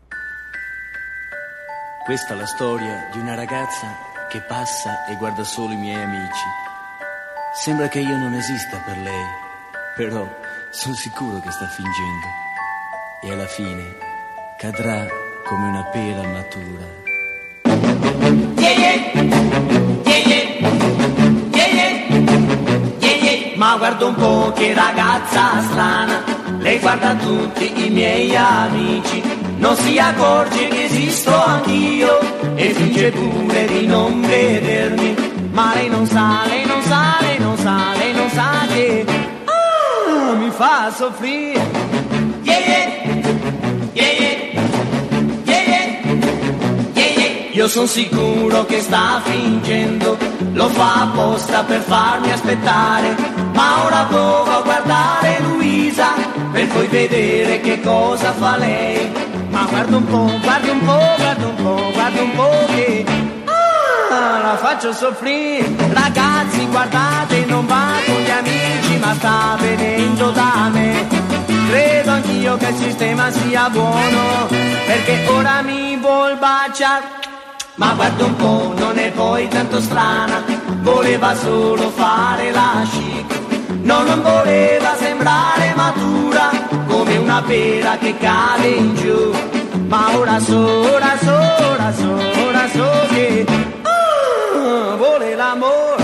Questa è la storia di una ragazza che passa e guarda solo i miei amici. Sembra che io non esista per lei, però sono sicuro che sta fingendo. E alla fine cadrà come una pera matura. Yeah, yeah. Yeah, yeah. Yeah, yeah. Yeah, yeah. Ma guarda un po' che ragazza strana, lei guarda tutti i miei amici, non si accorge che esisto anch'io e finge pure di non vedermi, ma lei non sa, lei non sa, lei non sa, lei non sa che ah, mi fa soffrire. Yeah, yeah. Yeah, yeah. Yeah, yeah. Yeah, yeah. Io son sicuro che sta fingendo, lo fa apposta per farmi aspettare, ma ora provo a guardare Luisa per poi vedere che cosa fa lei. Ma guarda un po', guarda un po', guarda un po', guarda un po' che ah, la faccio soffrire. Ragazzi, guardate, non va con gli amici, ma sta venendo da me. Credo anch'io che il sistema sia buono, perché ora mi vuol baciare. Ma guarda un po', non è poi tanto strana, voleva solo fare la chic. No, non voleva sembrare matura, come una pera che cade in giù. Ma ora so, ora so, ora so, ora so che ah, vuole l'amore.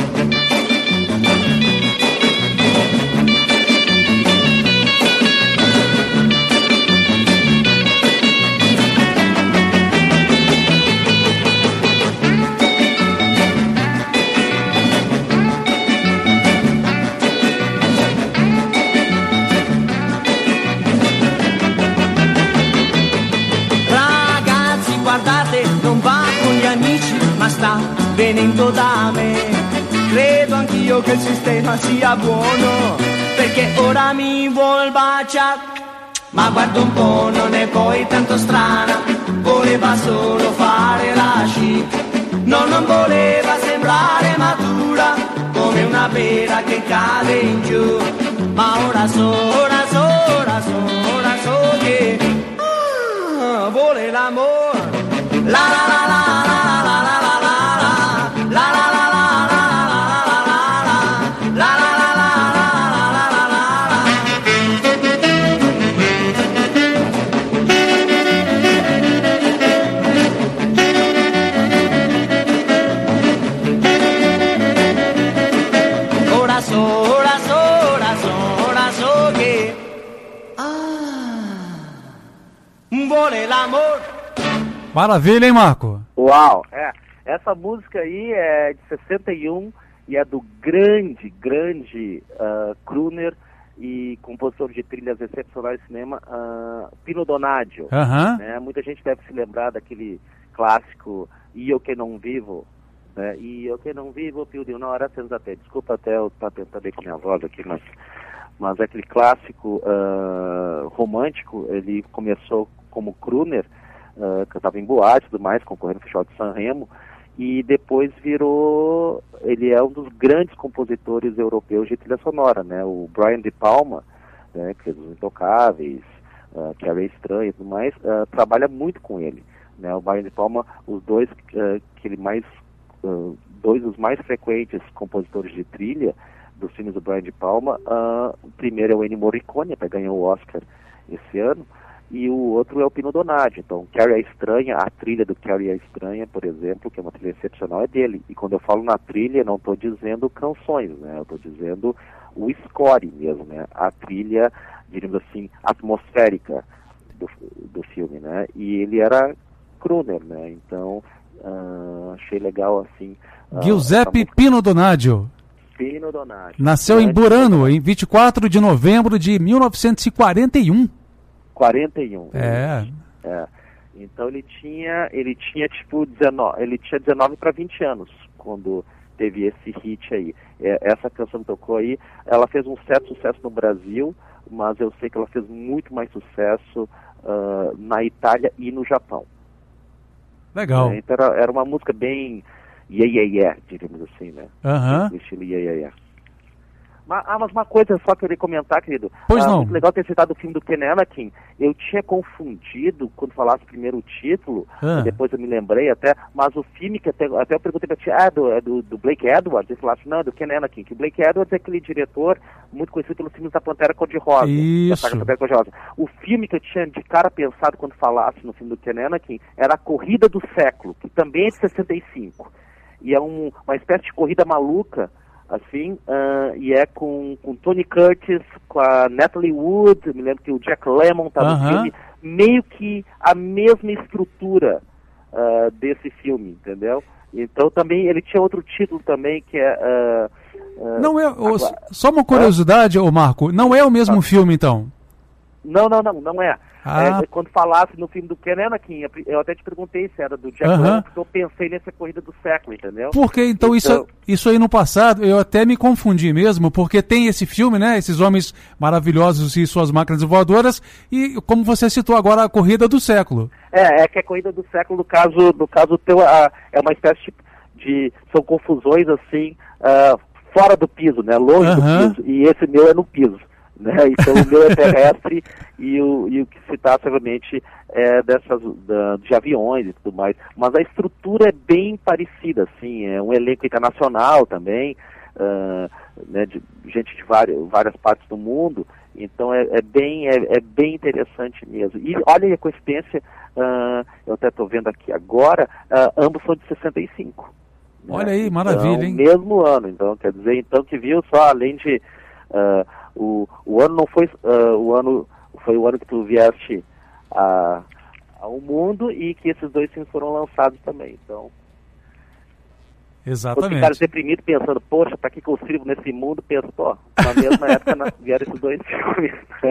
Guardate, non va con gli amici, ma sta venendo da me. Credo anch'io che il sistema sia buono, perché ora mi vuol baciare. Ma guarda un po', non è poi tanto strana, voleva solo fare la chic. No, non voleva sembrare matura, come una pera che cade in giù. Ma ora so, ora so, ora so, ora so che ah, vuole l'amore. La la la la la la la la la la la la la la la la la la la. Ora so, ora so, ora so, ora so che ah, vuole l'amore. Maravilha, hein, Marco? Uau, é. Essa música aí é de sessenta e um e é do grande, grande uh, crooner e compositor de trilhas excepcionais de cinema, uh, Pino Donaggio. Uhum. Né? Muita gente deve se lembrar daquele clássico Io Che Non Vivo, né? Io Che Non Vivo più di un'ora senza te. Desculpa até eu estar tentando bem com minha voz aqui, mas, mas aquele clássico uh, romântico, ele começou como crooner, uh, cantava em boate e tudo mais, concorrendo no Festival de San Remo, e depois virou, ele é um dos grandes compositores europeus de trilha sonora, né? O Brian De Palma, né, que fez Os Intocáveis, uh, Carrie Estranha e tudo mais, uh, trabalha muito com ele, né? O Brian De Palma, os dois uh, que ele mais, uh, dois dos mais frequentes compositores de trilha dos filmes do Brian De Palma, uh, o primeiro é o Ennio Morricone, até ganhou o Oscar esse ano, e o outro é o Pino Donaggio. Então, Carrie a Estranha, a trilha do Carrie a Estranha, por exemplo, que é uma trilha excepcional, é dele. E quando eu falo na trilha, não estou dizendo canções, né? Eu estou dizendo o score mesmo, né? A trilha, diríamos assim, atmosférica do, do filme, né? E ele era crooner, né? Então, uh, achei legal, assim... Uh, Giuseppe Pino Donaggio. Pino Donaggio. Nasceu em Burano, em vinte e quatro de novembro de mil novecentos e quarenta e um. quarenta e um. É. É. Então ele tinha, ele tinha tipo dezenove, ele tinha dezenove para vinte anos quando teve esse hit aí. É, essa canção que tocou aí, ela fez um certo sucesso no Brasil, mas eu sei que ela fez muito mais sucesso uh, na Itália e no Japão. Legal. É, então era, era uma música bem yeah, yeah, yeah, diríamos assim, né? Aham. Uh-huh. Estilo yeah, yeah, yeah. Mas, ah, mas uma coisa só que eu queria comentar, querido. Pois ah, não. Muito legal ter citado o filme do Ken Anakin. Eu tinha confundido quando falasse primeiro o título, ah. depois eu me lembrei até, mas o filme que até, até eu perguntei pra ti, ah, do, é do, do Blake Edwards, ele falasse, não, é do Ken Anakin, que o Blake Edwards é aquele diretor muito conhecido pelos filmes da Pantera Cor-de-Rosa. Isso. Da saga Pantera Cor-de-Rosa. O filme que eu tinha de cara pensado quando falasse no filme do Ken Anakin era A Corrida do Século, que também é de sessenta e cinco. E é um, uma espécie de corrida maluca, assim, uh, e é com, com Tony Curtis, com a Natalie Wood, eu me lembro que o Jack Lemmon tá no Uh-huh. filme, meio que a mesma estrutura uh, desse filme, entendeu? Então também, ele tinha outro título também, que é... Uh, uh, Não é, agora, só uma curiosidade, ô Marco, não é o mesmo ah. filme então? Não, não, não, não é. Ah. É, quando falasse no filme do Ken Anakin, eu até te perguntei se era do Jack Uh-huh. Lemmon, porque eu pensei nessa corrida do século, entendeu? Porque então, Então- Isso, isso aí no passado, eu até me confundi mesmo, porque tem esse filme, né, esses homens maravilhosos e suas máquinas voadoras, e como você citou agora, a corrida do século. É, é que a corrida do século, no caso, no caso teu, a, é uma espécie de, são confusões assim, ah, fora do piso, né, longe Aham. do piso, e esse meu é no piso, né, então o meu é terrestre e o, e o que se trata, obviamente, é dessas, da, de aviões e tudo mais, mas a estrutura é bem parecida, assim, é um elenco internacional também, ah, né, de gente de várias, várias partes do mundo, então é, é, bem, é, é bem interessante mesmo. E olha aí a coincidência, ah, eu até estou vendo aqui agora, ah, ambos são de sessenta e cinco. né? Olha aí, maravilha, Então, hein? mesmo ano, então, quer dizer, então que viu só, além de, ah, o, o ano não foi, ah, o ano, foi o ano que tu vieste a, ao mundo e que esses dois filmes foram lançados também, então... Quando ficaram Exatamente. deprimidos pensando, poxa, pra que que eu sirvo nesse mundo? Pensa, pô, na mesma época na, vieram esses dois filmes.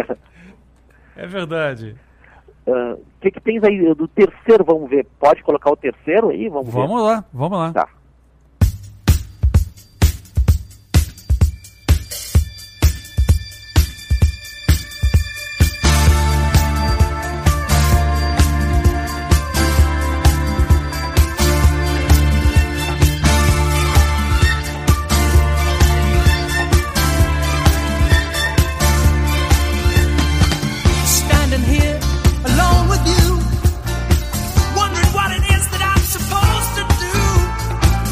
É verdade. O que que tens aí do terceiro, vamos ver? Pode colocar o terceiro aí? Vamos, Vamos lá, vamos lá. ver. Tá. Standing here alone with you, wondering what it is that I'm supposed to do.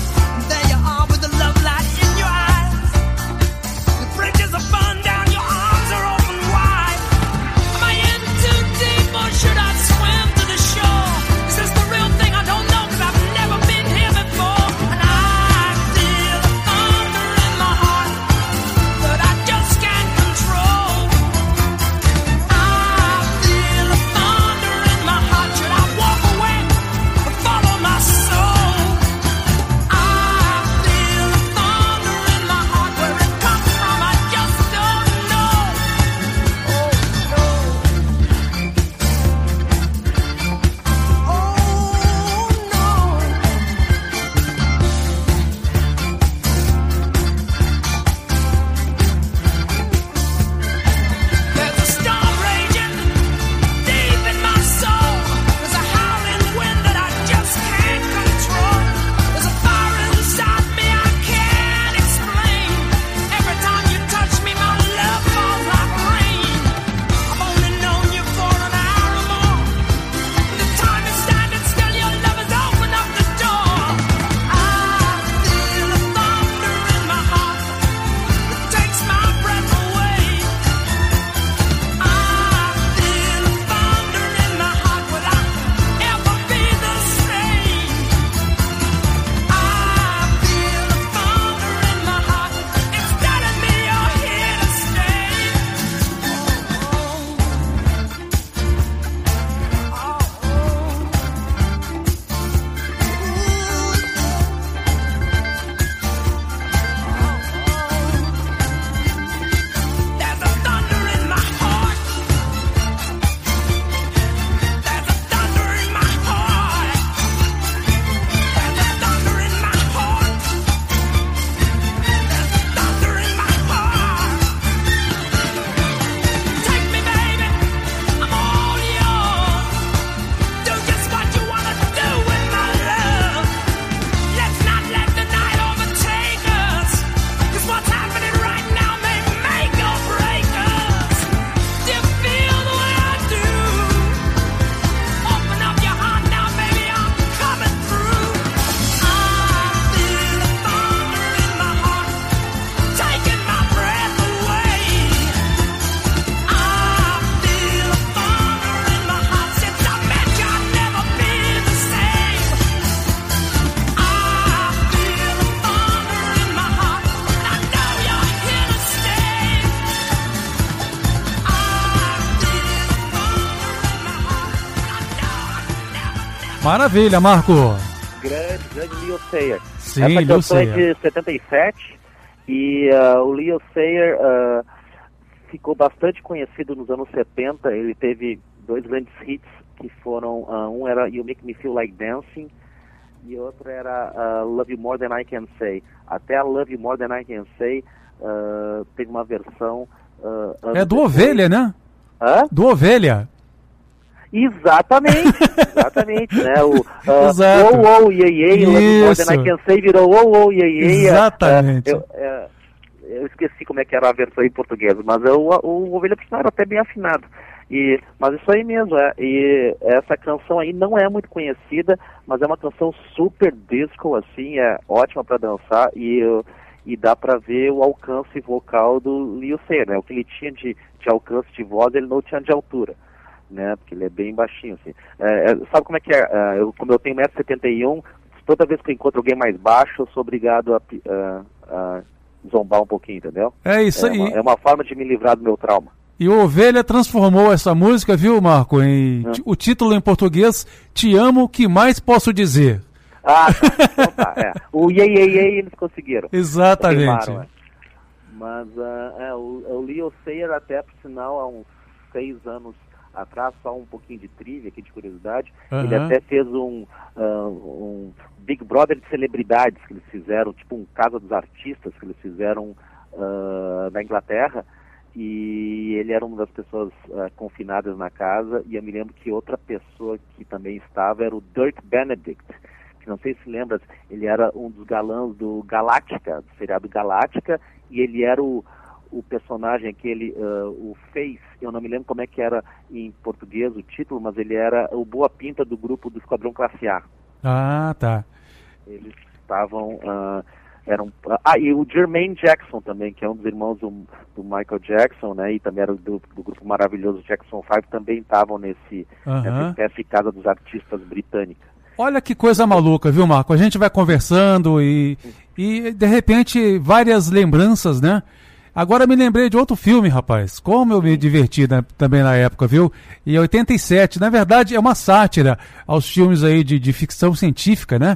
Maravilha, Marco. Grande, grande Leo Sayer. Sim, Essa Leo canção é Sayer. de setenta e sete e uh, o Leo Sayer uh, ficou bastante conhecido nos anos setenta. Ele teve dois grandes hits que foram, uh, um era You Make Me Feel Like Dancing e outro era uh, Love You More Than I Can Say. Até a Love You More Than I Can Say uh, teve uma versão... Uh, É do depois. Ovelha, né? Hã? Do Ovelha. Exatamente, exatamente, né? O uh, Exato. Oh, oh, yeah, yeah, Love You More Than I Can Say virou Oh, oh, yeah, yeah. Exatamente. Uh, eu, uh, eu esqueci como é que era a versão em português, mas o, o Ovelha por sinal era até bem afinado. E, mas isso aí mesmo, é, e essa canção aí não é muito conhecida, mas é uma canção super disco, assim, é ótima para dançar e, e dá para ver o alcance vocal do Leo Sayer, né? O que ele tinha de, de alcance de voz, ele não tinha de altura, né? Porque ele é bem baixinho, assim. É, é, sabe como é que é? Uh, eu, como eu tenho um metro e setenta e um, toda vez que eu encontro alguém mais baixo, eu sou obrigado a, uh, a zombar um pouquinho, entendeu? É isso é aí. Uma, é uma forma de me livrar do meu trauma. E o Ovelha transformou essa música, viu, Marco, em... Hum. O título em português, Te Amo, Que Mais Posso Dizer? Ah, tá. Então tá, é. O Ye Ye Ye eles conseguiram. Exatamente. Queimaram, é. Mas uh, é, o, o Leo Sayer, até por sinal, há uns seis anos atrás, só um pouquinho de trivia aqui, de curiosidade, Uhum. ele até fez um, uh, um Big Brother de celebridades que eles fizeram, tipo um Casa dos Artistas que eles fizeram uh, na Inglaterra, e ele era uma das pessoas uh, confinadas na casa, e eu me lembro que outra pessoa que também estava era o Dirk Benedict, que não sei se lembra, ele era um dos galãs do Galáctica, do seriado Galáctica, e ele era o, o personagem aquele, uh, o Face, eu não me lembro como é que era em português o título, mas ele era o Boa Pinta do grupo do Esquadrão Classe A. Ah, tá. Eles estavam... Uh, eram, ah, e o Jermaine Jackson também, que é um dos irmãos do, do Michael Jackson, né, e também era do, do grupo maravilhoso Jackson five, também estavam nesse, Uhum. nessa espécie de Casa dos Artistas britânica. Olha que coisa maluca, viu, Marco? A gente vai conversando e, e de repente, várias lembranças, né? Agora me lembrei de outro filme, rapaz. Como eu me diverti, né, também na época, viu? Em oitenta e sete, na verdade, é uma sátira aos filmes aí de, de ficção científica, né?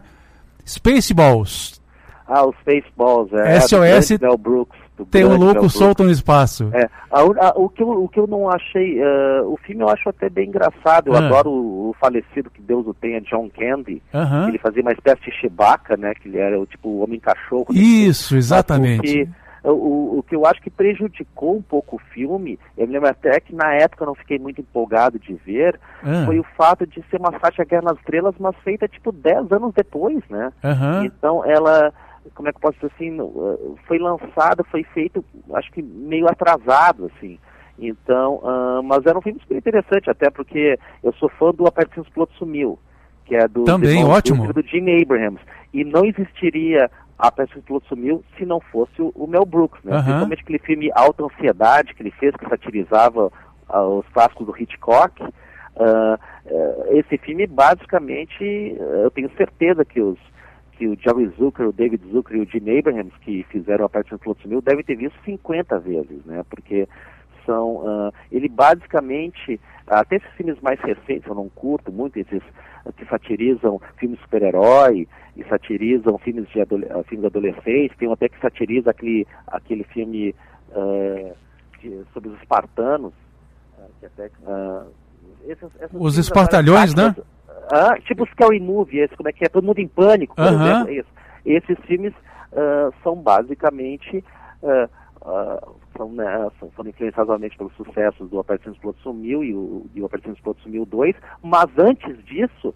Spaceballs. Ah, os Spaceballs, é. S O S é do Mel Brooks. Do Tem um grande Mel louco Brooks. solto no espaço. É, a, a, o, que eu, o que eu não achei, uh, o filme eu acho até bem engraçado, eu Ah. adoro o, o falecido, que Deus o tenha, John Candy, Aham. ele fazia uma espécie de Chewbacca, né, que ele era o tipo o homem-cachorro. Isso, Mas exatamente. O que, o, o que eu acho que prejudicou um pouco o filme, eu me lembro até que na época eu não fiquei muito empolgado de ver, Ah. foi o fato de ser uma sátira Guerra nas Estrelas, mas feita tipo dez anos depois, né? Aham. Então ela, como é que eu posso dizer assim, no- foi lançada, foi feito, acho que meio atrasado, assim. Então, ah, mas era um filme super interessante, até porque eu sou fã do Aperte os Pilotos Sumiu, que é do, Também, irmãos ótimo. Zucker, do Jim Abrahams. E não existiria Aperte os Pilotos Sumiu se não fosse o, o Mel Brooks, né? Aham. Principalmente aquele filme Alta Ansiedade que ele fez, que satirizava ah, os clássicos do Hitchcock. Ah, eh, esse filme, basicamente, eh, eu tenho certeza que os que o Jerry Zucker, o David Zucker e o Jim Abrahams, que fizeram a parte do Pilotos Sumiu, devem ter visto cinquenta vezes, né? Porque são, ah, ele basicamente, até esses filmes mais recentes, eu não curto muito, esses ah, que satirizam filmes de super-herói, e satirizam filmes de adole ah, filmes adolescentes, tem um até que satiriza aquele, aquele filme ah, de- sobre os espartanos, ah, que até... ah, esses- esses Os filmes espartalhões, agora, né? Ah, tipo o Scary Movie, esse, como é que é? Todo mundo em pânico, por Aham. exemplo, é isso. Esses filmes ah, são basicamente ah, ah, são, né, são, foram influenciados obviamente pelos sucessos do Operação Explode Sumiu e o, e o Operação Explode Sumiu dois, mas antes disso,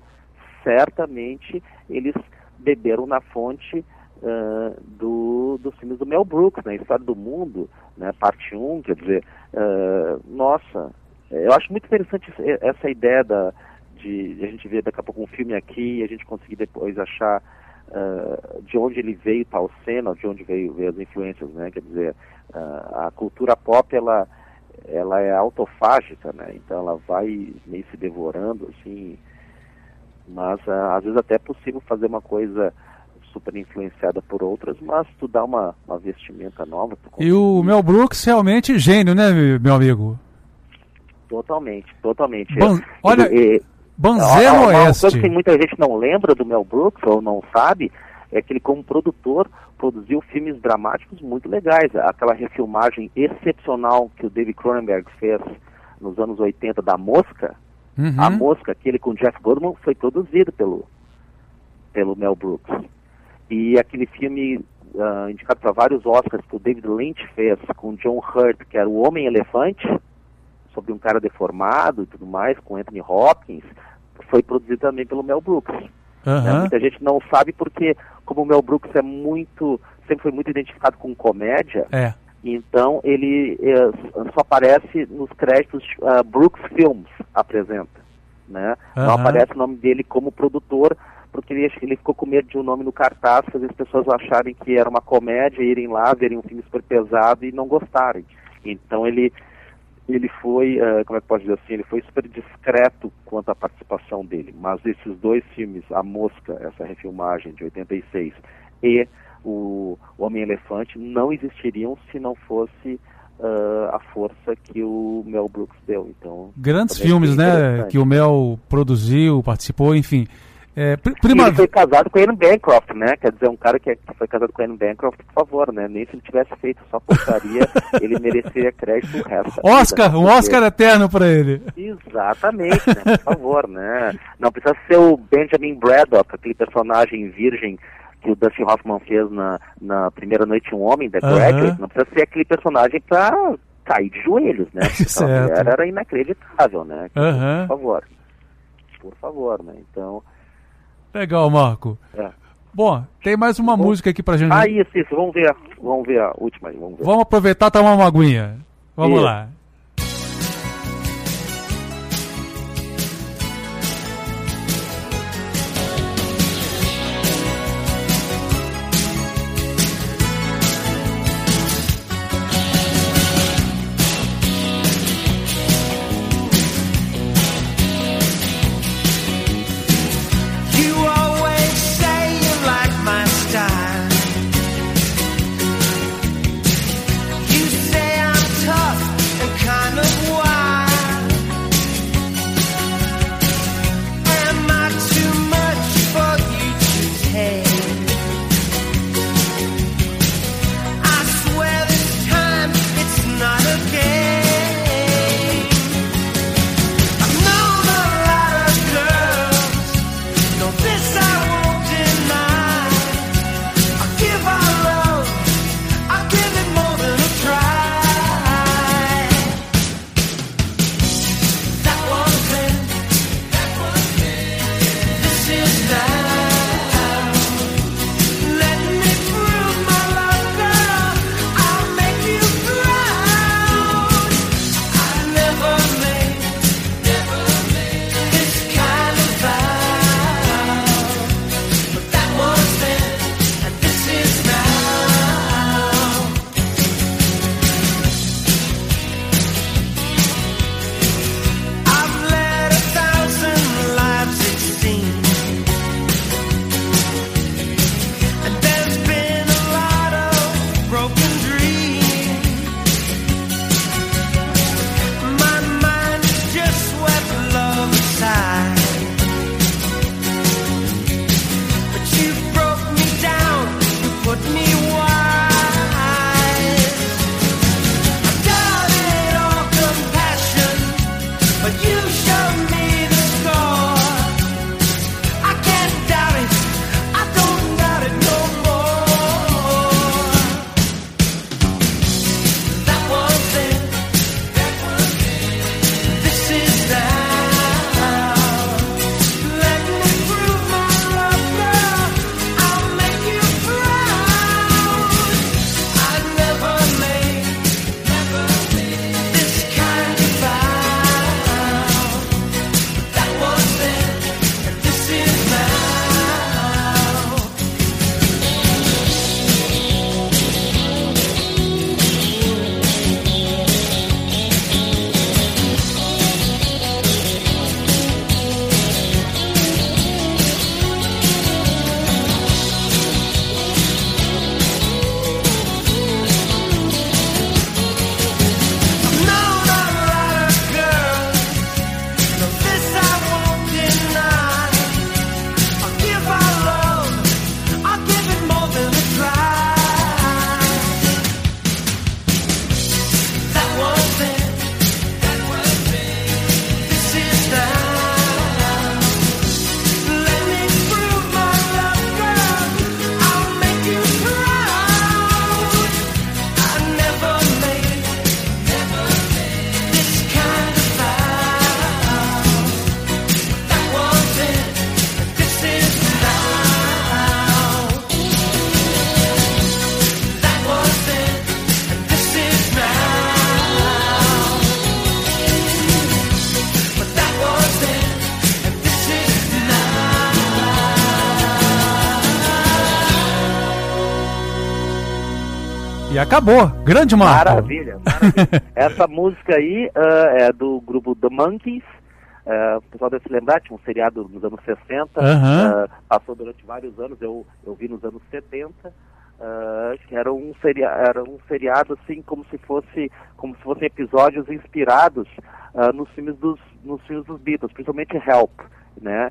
certamente eles beberam na fonte ah, do, dos filmes do Mel Brooks, né, História do Mundo, né, parte um, quer dizer, ah, nossa, eu acho muito interessante essa ideia da de a gente ver daqui a pouco um filme aqui e a gente conseguir depois achar uh, de onde ele veio tal cena, de onde veio, veio as influências, né? Quer dizer, uh, a cultura pop, ela, ela é autofágica, né? Então ela vai meio se devorando, assim, mas uh, às vezes até é possível fazer uma coisa super influenciada por outras, mas tu dá uma, uma vestimenta nova. Tu E o Mel Brooks realmente gênio, né, meu amigo? Totalmente, totalmente. Bom, É, olha, ele- é, Banzé no Uma coisa Oeste. que muita gente não lembra do Mel Brooks, ou não sabe, é que ele, como produtor, produziu filmes dramáticos muito legais. Aquela refilmagem excepcional que o David Cronenberg fez nos anos oitenta da Mosca, Uhum. A Mosca, aquele com Jeff Goldblum, foi produzido pelo, pelo Mel Brooks. E aquele filme uh, indicado para vários Oscars que o David Lynch fez com John Hurt, que era o Homem-Elefante, sobre um cara deformado e tudo mais, com Anthony Hopkins, foi produzido também pelo Mel Brooks. Uhum. Né? Muita gente não sabe porque, como o Mel Brooks é muito, sempre foi muito identificado com comédia, É. então ele é, só aparece nos créditos, uh, Brooks Films apresenta, né? Uhum. Não aparece o nome dele como produtor, porque ele, ele ficou com medo de um nome no cartaz, fazer as pessoas acharem que era uma comédia, irem lá, verem um filme super pesado e não gostarem. Então ele, ele foi, uh, como é que pode dizer assim, ele foi super discreto quanto à participação dele. Mas esses dois filmes, A Mosca, essa refilmagem de oitenta e seis, e o Homem-Elefante, não existiriam se não fosse uh, a força que o Mel Brooks deu. Então, Grandes também filmes, é né? interessante. Que o Mel produziu, participou, enfim. É, pr- E prima... ele foi casado com a Anne Bancroft, né? Quer dizer, um cara que, é, que foi casado com a Anne Bancroft, por favor, né? Nem se ele tivesse feito só porcaria, ele mereceria crédito o resto da Oscar, vida, um porque- Oscar eterno pra ele. Exatamente, né? Por favor, né? Não precisa ser o Benjamin Braddock, aquele personagem virgem que o Dustin Hoffman fez na, na Primeira Noite um Homem, The Aham. Graduate. Não precisa ser aquele personagem pra cair de joelhos, né? Porque aquela Certo. mulher era inacreditável, né? Aham. Por favor. Por favor, né? Então... Legal, Marco. É. Bom, tem mais uma Bom. música aqui pra gente. Ah, isso, isso. Vamos ver, a- vamos ver a última aí. Vamos ver. Vamos aproveitar e tomar uma aguinha. Vamos Isso. lá. You always say you like my style. You say I'm tough and E acabou. Grande Marco. Maravilha, maravilha. Essa música aí uh, é do grupo The Monkees. Uh, o pessoal deve se lembrar, tinha um seriado nos anos sessenta, Uhum. uh, passou durante vários anos, eu, eu vi nos anos setenta, uh, que era um, seria, era um seriado assim como se fosse como se fossem episódios inspirados uh, nos filmes dos nos filmes dos Beatles, principalmente Help, né?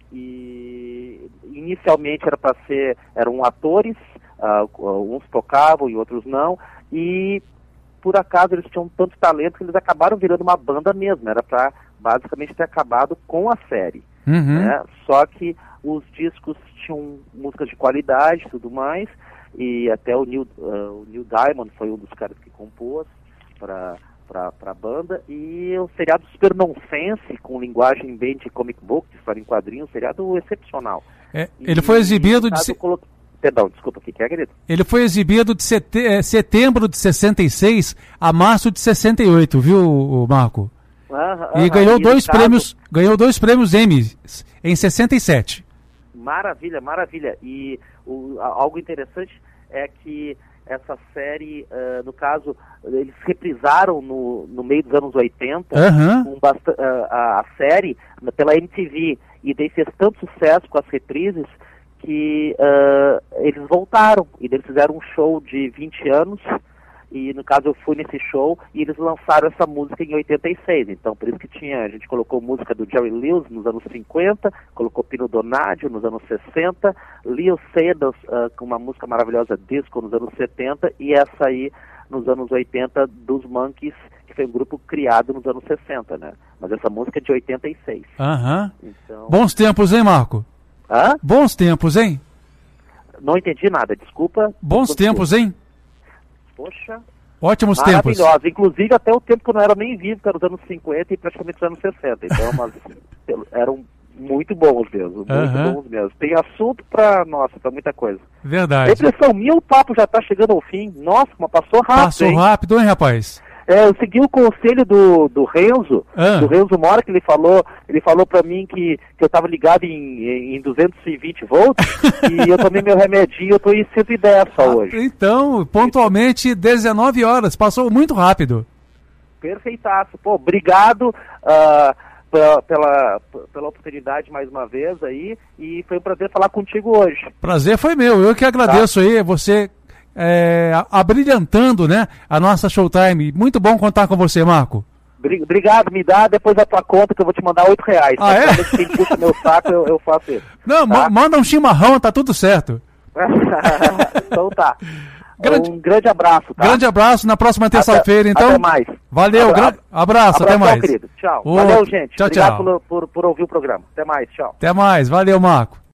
E inicialmente era para ser eram atores, uh, uns tocavam e outros não, e por acaso eles tinham tanto talento que eles acabaram virando uma banda mesmo, era para basicamente ter acabado com a série. Uhum. Né? Só que os discos tinham músicas de qualidade e tudo mais, e até o Neil, uh, o Neil Diamond foi um dos caras que compôs para a banda, e o seriado super nonsense, com linguagem bem de comic book, de história em quadrinhos, um seriado excepcional. É, ele foi exibido de... Se... Colo... Perdão, desculpa, o que é, querido? Ele foi exibido de sete... é, setembro de sessenta e seis a março de sessenta e oito, viu, Marco? Ah, e ah, ganhou e dois caso... prêmios, ganhou dois prêmios Emmy em sessenta e sete. Maravilha, maravilha. E o, algo interessante é que essa série, uh, no caso, eles reprisaram no, no meio dos anos oitenta Uhum. um bast- uh, a, a série pela M T V, e daí fez tanto sucesso com as reprises que uh, eles voltaram, e eles fizeram um show de vinte anos, e no caso eu fui nesse show, e eles lançaram essa música em oitenta e seis, então por isso que tinha, a gente colocou música do Jerry Lewis nos anos cinquenta, colocou Pino Donaggio nos anos sessenta, Leo Cedas uh, com uma música maravilhosa, Disco, nos anos setenta, e essa aí nos anos oitenta dos Monkees, que foi um grupo criado nos anos sessenta, né? Mas essa música é de oitenta e seis. Aham. Então... Bons tempos, hein, Marco? Hã? Bons tempos, hein? Não entendi nada, desculpa. Bons desculpa. tempos, hein? Poxa, Ótimos tempos. maravilhosa. Inclusive até o tempo que eu não era nem vivo, que era os anos cinquenta e praticamente os anos sessenta. Então, mas eram muito bons mesmo, muito Uhum. bons mesmo. Tem assunto pra, nossa, pra muita coisa. A Verdade. impressão minha, o papo já tá chegando ao fim. Nossa, mas passou rápido, Passou hein? rápido, hein, rapaz? É, eu segui o conselho do, do Renzo, Ah. do Renzo Mora, que ele falou, ele falou pra mim que, que eu tava ligado em, em duzentos e vinte volts, e eu tomei meu remedinho, eu tô em cento e dez só hoje. Então, pontualmente, dezenove horas. Passou muito rápido. Perfeitaço. Pô, obrigado uh, pela, pela, pela oportunidade mais uma vez aí, e foi um prazer falar contigo hoje. Prazer foi meu. Eu que agradeço aí, você é, abrilhantando, né, a nossa Showtime. Muito bom contar com você, Marco. Bri- Obrigado, me dá depois a tua conta que eu vou te mandar oito reais. Ah, é? Se quem puxa meu saco, eu, eu faço isso. Não, Tá? ma- manda um chimarrão, tá tudo certo. Então tá. Grande- Um grande abraço, tá? Grande abraço, na próxima terça-feira, Até- então. até mais. Valeu, Abra- grande abraço, até Abração, mais. querido. Tchau. Ô, Valeu, gente. Tchau, Obrigado tchau. Por, por, por ouvir o programa. Até mais. Tchau. Até mais, valeu, Marco.